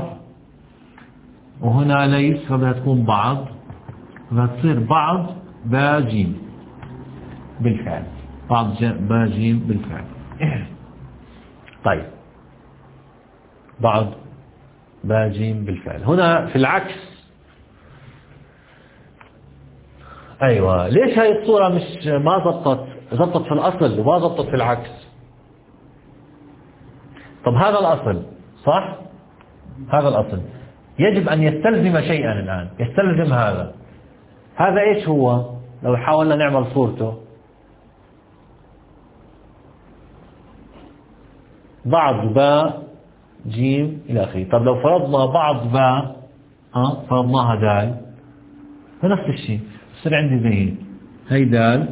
وهنا ليس فبدها تكون بعض فتصير بعض با جيم بالفعل بعض با جيم بالفعل طيب بعض با جيم بالفعل هنا في العكس ايوه ليش هاي الصورة مش ما ضبطت ضبطت في الاصل وما ضبطت في العكس طب هذا الاصل صح هذا الاصل يجب ان يستلزم شيئا الان يستلزم هذا هذا ايش هو لو حاولنا نعمل صورته بعض باء جيم الى اخره طب لو فرضنا بعض باء ها فرضناها دال فنفس الشيء يصير عندي زي هي دال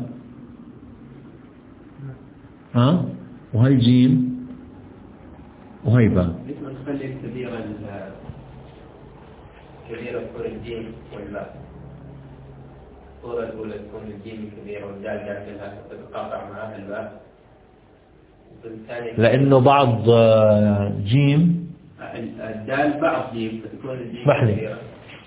ها وهي جيم وهي باء ليش ما نخلي كبيرة كبيرة تكون الجيم والباء الصورة الأولى تكون الجيم كبيرة والدال داخلها تتقاطع معها الباء لأنه بعض جيم الدال بعض جيم فتكون الجيم كبيرة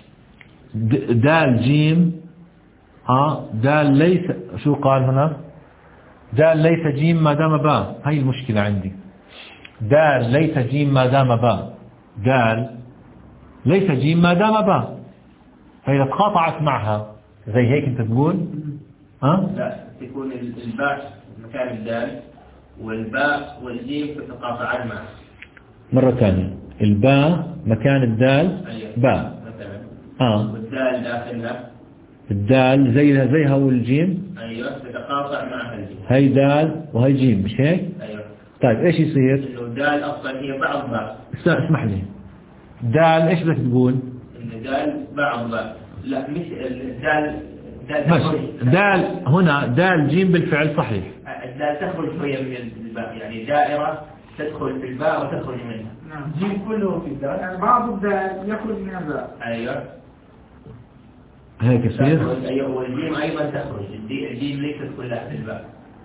دال جيم ها دال ليس شو قال هنا دال ليس جيم ما دام باء هاي المشكلة عندي دال ليس جيم ما دام باء دال ليس جيم ما دام باء فإذا تقاطعت معها زي هيك انت تقول ها لا تكون الباء مكان الدال والباء والجيم تتقاطعان معها مرة ثانية الباء مكان الدال أيوة. باء مثلا آه. والدال داخلها الدال زيها زيها والجيم. أيوة تتقاطع مع الجيم. هاي دال وهي جيم مش هيك؟ أيوة. طيب ايش يصير؟ إنه الدال أصلا هي بعض باء. اسمح لي، دال ايش بدك تقول؟ إن دال بعض باء. لا مش الدال دال ماشي. تخرج. دال هنا دال جيم بالفعل صحيح. الدال تخرج شوية من الباء، يعني دائرة تدخل في الباء وتخرج منها. نعم. جيم كله في الدال، يعني بعض الدال يخرج من الباء. أيوة. هيك يصير. تخرج. أيوة. والجيم أيضا تخرج، الجيم ليست كلها في الباء.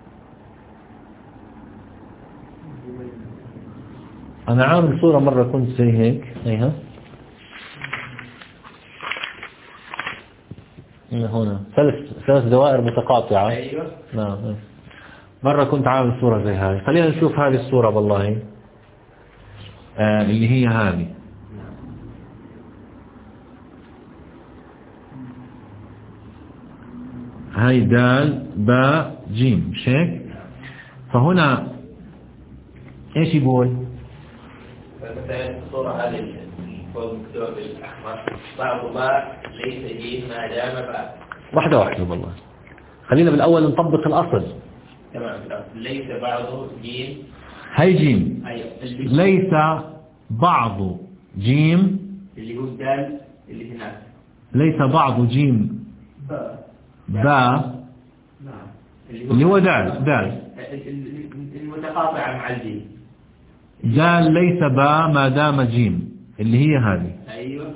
أنا عامل صورة مرة كنت زي هيك هيها هنا ثلاث ثلاث دوائر متقاطعة. أيوة. نعم. مرة كنت عامل صورة زي هاي. خلينا نشوف هذه الصورة والله آه اللي هي هذه. هاي دال باء جيم مش هيك؟ فهنا ايش يقول؟ فمثلا الصورة هذه فوق مكتوب بالأحمر بعض باء ليس جيم ما دام باء. واحدة واحدة والله. خلينا بالأول نطبق الأصل. تمام. ليس بعض جيم. هاي جيم. أيوة. ليس بعض جيم اللي هو الدال اللي هناك. ليس بعض جيم باء. باء. نعم. اللي هو دال دال المتقاطعة مع الجيم. دال ليس باء ما دام جيم اللي هي هذه. أيوة.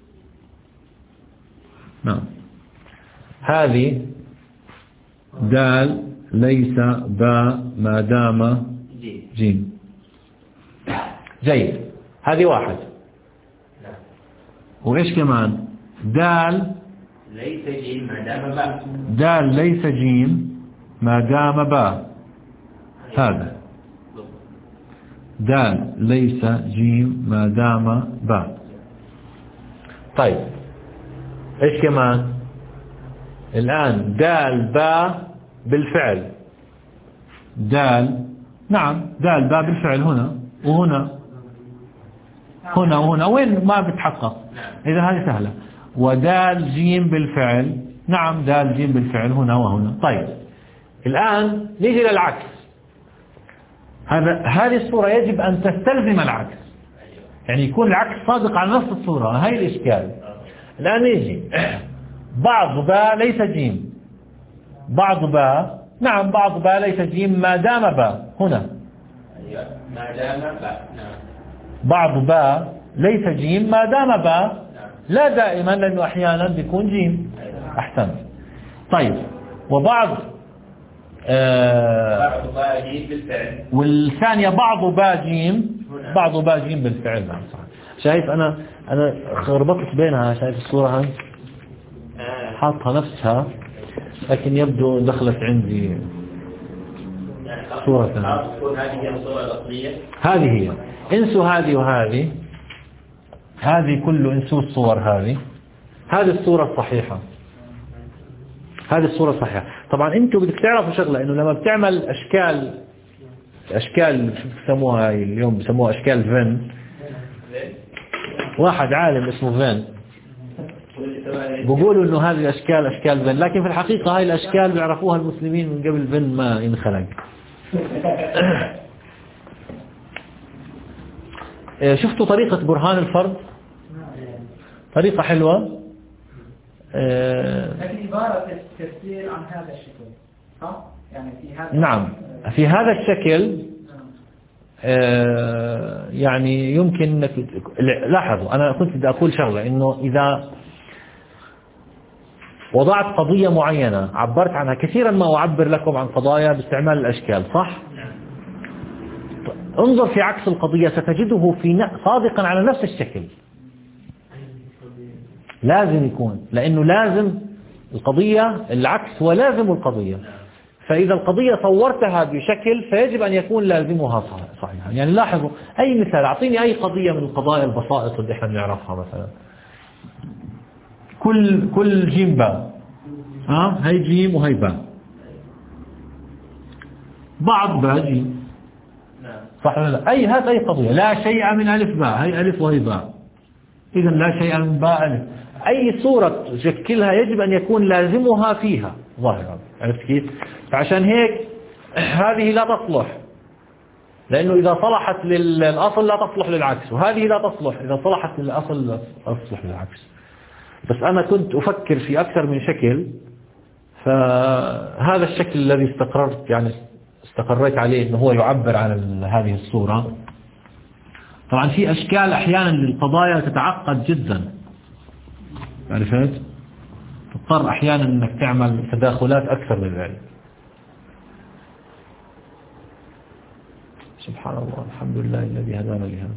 نعم. هذه دال ليس باء ما دام جيم. جيم. جيد. هذه واحد. نعم. وإيش كمان؟ دال ليس جيم ما دام باء. دال ليس جيم ما دام باء. هذا دال ليس جيم ما دام باء. طيب ايش كمان؟ الآن دال باء بالفعل. دال نعم دال باء بالفعل هنا وهنا هنا وهنا وين ما بتحقق. إذا هذه سهلة. ودال جيم بالفعل. نعم دال جيم بالفعل هنا وهنا. طيب الآن نيجي للعكس. هذا هذه الصورة يجب أن تستلزم العكس، يعني يكون العكس صادق على نفس الصورة. هاي الإشكال. الآن نيجي بعض باء ليس جيم. بعض باء نعم بعض باء ليس جيم ما دام باء هنا. ما دام باء. نعم. بعض باء ليس جيم ما دام باء. لا دائما لأنه أحيانا بيكون جيم. أحسن. طيب وبعض آه بعض باء جيم بالفعل. والثانية بعض باء جيم. بعض باء جيم بالفعل. نعم صح. شايف أنا أنا ربطت بينها. شايف الصورة هاي حاطها نفسها لكن يبدو دخلت عندي صورة ثانية. هذه هي الصورة الأصلية. هذه هي. انسوا هذه وهذه. هذه كله انسوا الصور هذه. هذه الصورة الصحيحة. هذه الصورة الصحيحة. طبعا انتوا بدك تعرفوا شغلة انه لما بتعمل اشكال اشكال شو بسموها اليوم بسموها اشكال فين. واحد عالم اسمه فين بقولوا انه هذه الاشكال اشكال فين، لكن في الحقيقة هاي الاشكال بيعرفوها المسلمين من قبل فين ما ينخلق. شفتوا طريقة برهان الفرد؟ طريقة حلوة. لكن عبارة تفسير عن هذا الشكل صح؟ يعني في هذا نعم في هذا الشكل يعني يمكن انك لاحظوا. انا كنت بدي اقول شغلة انه اذا وضعت قضية معينة عبرت عنها كثيرا ما أعبر لكم عن قضايا باستعمال الأشكال صح؟ انظر في عكس القضية ستجده في صادقا على نفس الشكل. لازم يكون لأنه لازم القضية العكس ولازم القضية. فإذا القضية صورتها بشكل فيجب أن يكون لازمها صحيحا. يعني لاحظوا أي مثال أعطيني أي قضية من القضايا البسائط اللي احنا بنعرفها مثلا. كل كل جيم باء. ها هي جيم وهي باء. بعض باء جيم. صح ولا لا؟ أي هات أي قضية، لا شيء من ألف باء، هي ألف وهي باء، إذا لا شيء من باء ألف. أي صورة تشكلها يجب أن يكون لازمها فيها ظاهرا، عرفت كيف؟ فعشان هيك هذه لا تصلح، لأنه إذا صلحت للأصل لا تصلح للعكس، وهذه لا تصلح إذا صلحت للأصل لا تصلح للعكس. بس أنا كنت أفكر في أكثر من شكل، فهذا الشكل الذي استقررت يعني استقريت عليه إنه هو يعبر عن هذه الصورة. طبعا في أشكال أحيانا للقضايا تتعقد جدا، عرفت؟ تضطر أحيانا أنك تعمل تداخلات أكثر من ذلك. سبحان الله، الحمد لله الذي هدانا لهذا.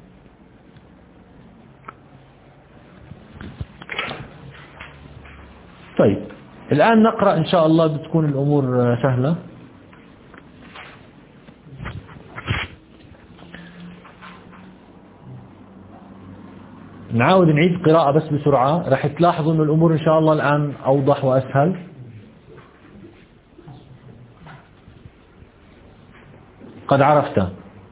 طيب الآن نقرأ إن شاء الله، بتكون الأمور سهلة. نعاود نعيد قراءة بس بسرعة، رح تلاحظوا أن الأمور إن شاء الله الآن أوضح وأسهل. قد عرفت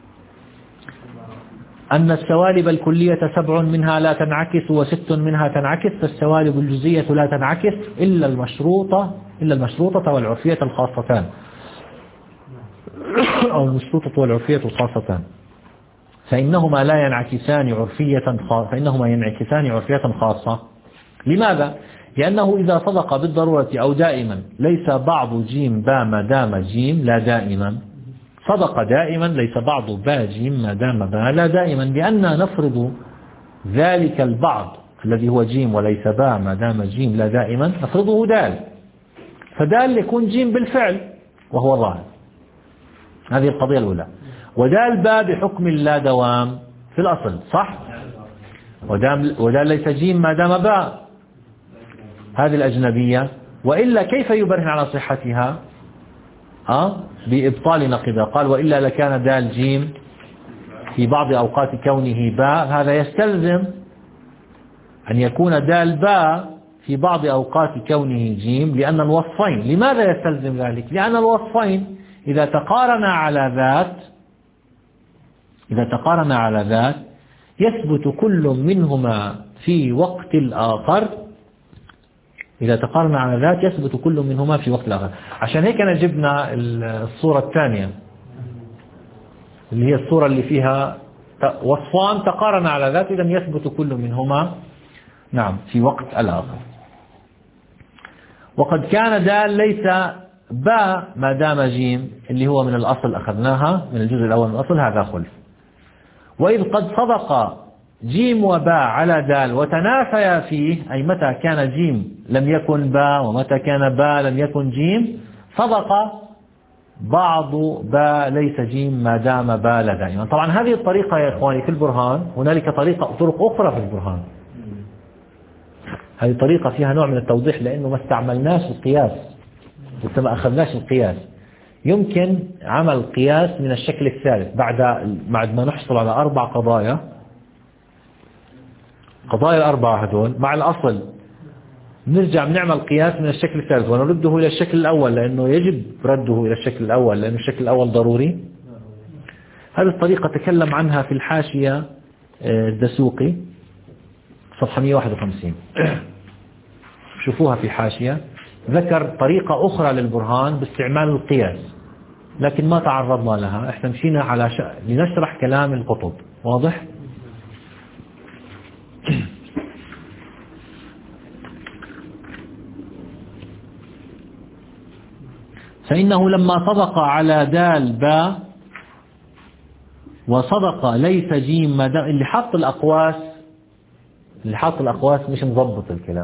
أن السوالب الكلية سبع منها لا تنعكس وست منها تنعكس، فالسوالب الجزئية لا تنعكس إلا المشروطة إلا المشروطة والعرفية الخاصتان، أو المشروطة والعرفية الخاصتان، فإنهما لا ينعكسان عرفية فإنهما ينعكسان عرفية خاصة. لماذا؟ لأنه إذا صدق بالضرورة أو دائما ليس بعض جيم با ما دام جيم لا دائما، صدق دائما ليس بعض با جيم ما دام با لا دائما، لأننا نفرض ذلك البعض الذي هو جيم وليس با ما دام جيم لا دائما نفرضه دال، فدال يكون جيم بالفعل وهو ظاهر. هذه القضية الأولى. ودال با بحكم لا دوام في الأصل، صح؟ ودال ليس جيم ما دام با، هذه الأجنبية. وإلا كيف يبرهن على صحتها؟ أه؟ بإبطال نقضها، قال وإلا لكان دال جيم في بعض أوقات كونه باء، هذا يستلزم أن يكون دال باء في بعض أوقات كونه جيم، لأن الوصفين. لماذا يستلزم ذلك؟ لأن الوصفين إذا تقارنا على ذات إذا تقارنا على ذات يثبت كل منهما في وقت الآخر إذا تقارنا على ذات يثبت كل منهما في وقت الآخر. عشان هيك أنا جبنا الصورة الثانية اللي هي الصورة اللي فيها وصفان تقارنا على ذات، إذن يثبت كل منهما نعم في وقت الآخر. وقد كان دال ليس با ما دام جيم اللي هو من الأصل أخذناها من الجزء الأول من الأصل، هذا خلف. وإذ قد صدق جيم وباء على دال وتنافيا فيه، أي متى كان جيم لم يكن باء ومتى كان باء لم يكن جيم، صدق بعض باء ليس جيم ما دام باء لا دائما. طبعا هذه الطريقة يا إخواني في البرهان، هنالك طريقة طرق أخرى في البرهان، هذه طريقة فيها نوع من التوضيح لأنه ما استعملناش القياس، لسه ما أخذناش القياس. يمكن عمل قياس من الشكل الثالث بعد بعد ما نحصل على أربع قضايا قضايا الأربعة هذول مع الأصل، نرجع بنعمل قياس من الشكل الثالث ونرده إلى الشكل الأول، لأنه يجب رده إلى الشكل الأول لأن الشكل الأول ضروري. هذه الطريقة تكلم عنها في الحاشية الدسوقي صفحة مئة وواحد وخمسين، شوفوها في حاشية. ذكر طريقة أخرى للبرهان باستعمال القياس لكن ما تعرضنا لها، احنا مشينا على ش... لنشرح كلام القطب. واضح؟ فإنه لما صدق على دال با وصدق ليس جيم ما دام، اللي حط الأقواس اللي حط الأقواس مش مضبط الكلام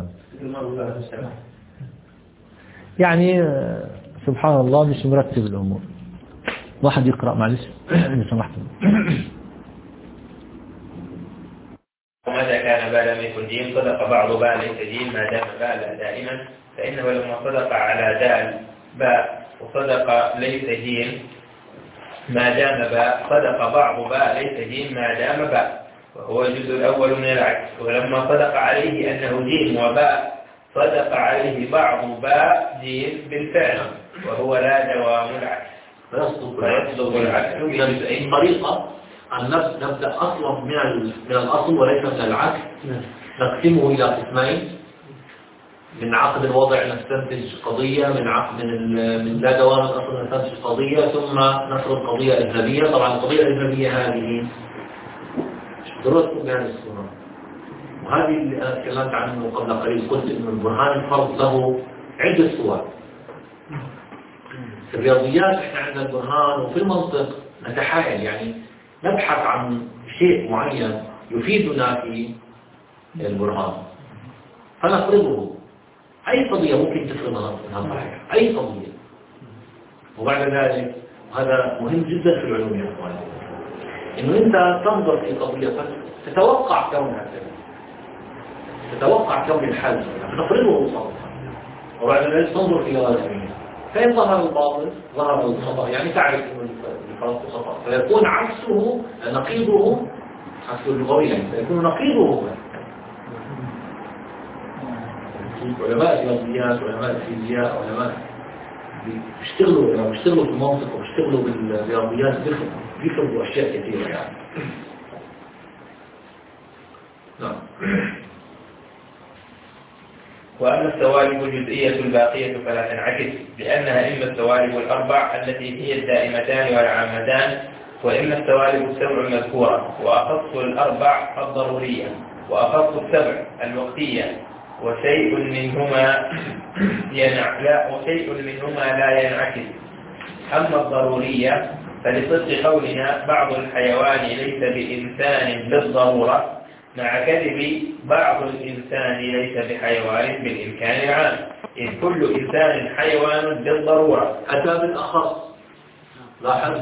يعني سبحان الله مش مرتب الأمور. واحد يقرأ معلش إذا سمحت. ومتى كان باء لم يكن جيم صدق بعض باء ليس جيم ما دام باء لا دائما، فإنه لما صدق على دال باء وصدق ليس جيم ما دام باء صدق بعض باء ليس جيم ما دام باء، وهو الجزء الأول من العكس. ولما صدق عليه أنه جيم وباء صدق عليه بعض باء جيم بالفعل، وهو لا دوام العكس. فيصدق فيصدق العكس. إذا الطريقة أن نبدأ أصلا من من الأصل وليس من العكس، نقسمه إلى قسمين: من عقد الوضع نستنتج قضية، من عقد من من لا دوام الأصل نستنتج قضية، ثم نفرض قضية أجنبية. طبعا القضية الأجنبية هذه درستم بهذه الصورة، وهذه اللي أنا تكلمت عنه قبل قليل، قلت إن البرهان الفرض له عدة صور. في الرياضيات إحنا عندنا البرهان، وفي المنطق نتحايل، يعني نبحث عن شيء معين يفيدنا في البرهان فنفرضه. أي قضية ممكن تفرضها منها صحيح، أي قضية. وبعد ذلك هذا مهم جدا في العلوم يا أخواني، إنه أنت تنظر في قضية تتوقع كونها كذا، تتوقع كون الحل فنفرضه صحيح، وبعد ذلك تنظر في لوازمه، فإن ظهر الباطل ظهر الخطأ، يعني تعرف إنه الفرق خطأ، فيكون عكسه نقيضه، عكسه اللغوي يعني فيكون نقيضه. علماء الرياضيات، علماء الفيزياء، علماء بيشتغلوا يعني بيشتغلوا في المنطق وبيشتغلوا بالرياضيات، بيفرضوا أشياء كثيرة يعني. نعم. وأما السوالب الجزئية الباقية فلا تنعكس، لأنها إما السوالب الأربع التي هي الدائمتان والعامتان، وإما السوالب السبع المذكورة، وأخص الأربع الضرورية، وأخص السبع الوقتية، وشيء منهما ينع... لا وشيء منهما لا ينعكس. أما الضرورية فلصدق قولنا بعض الحيوان ليس بإنسان بالضرورة، مع كذب بعض الإنسان ليس بحيوان بالإمكان العام، إذ كل إنسان حيوان بالضرورة. أتى بالأخص، لاحظ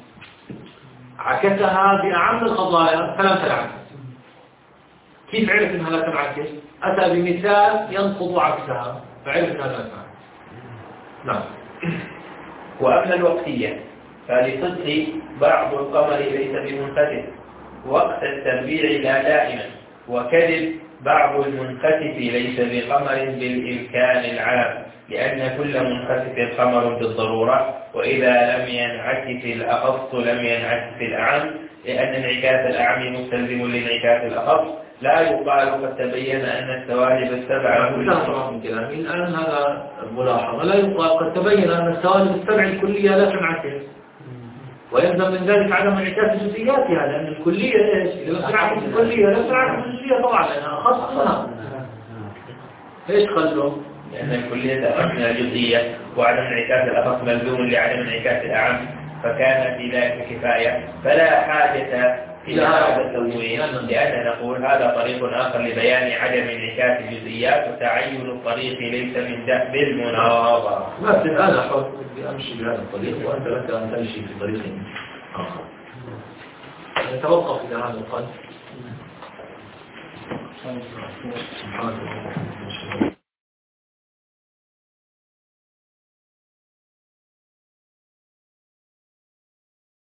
عكسها بأعم القضايا فلم تنعكس. كيف عرف أنها لا تنعكس؟ أتى بمثال ينقض عكسها فعرف أنها لا تنعكس. نعم. وأما الوقتية فلصدق بعض القمر ليس بمنخسف وقت التربيع لا دائما، وكذب بعض المنخسف ليس بقمر بالإمكان العام، لأن كل منخسف قمر بالضرورة، وإذا لم ينعكس الأخص لم ينعكس الأعم، لأن انعكاس الأعم مستلزم لانعكاس الأخص. لا يقال قد تبين أن السوالب السبعة كلها من كلامي الآن هذا الملاحظة، لا يقال قد تبين أن السوالب السبع الكلية لا تنعكس، ويلزم من ذلك عدم انعكاس جزئياتها، لأن الكلية إيش؟ إذا تنعكس الكلية لا تنعكس الجزئية طبعا لأنها أخص منها. إيش خلوا؟ لأن الكلية أخص من الجزئية، وعدم انعكاس الأخص ملزوم لعدم انعكاس الأعم، فكان في ذلك كفاية، فلا حاجة إلى هذا التوجيه، لأننا نقول هذا طريق آخر لبيان عدم انعكاس الجزئيات، وتعين الطريق ليس من دأب المناظرة. مثل أنا حر أمشي بهذا الطريق وأنت لك أن تمشي في طريق آخر، نتوقف إلى هذا القدر. سبحانه وتعالى.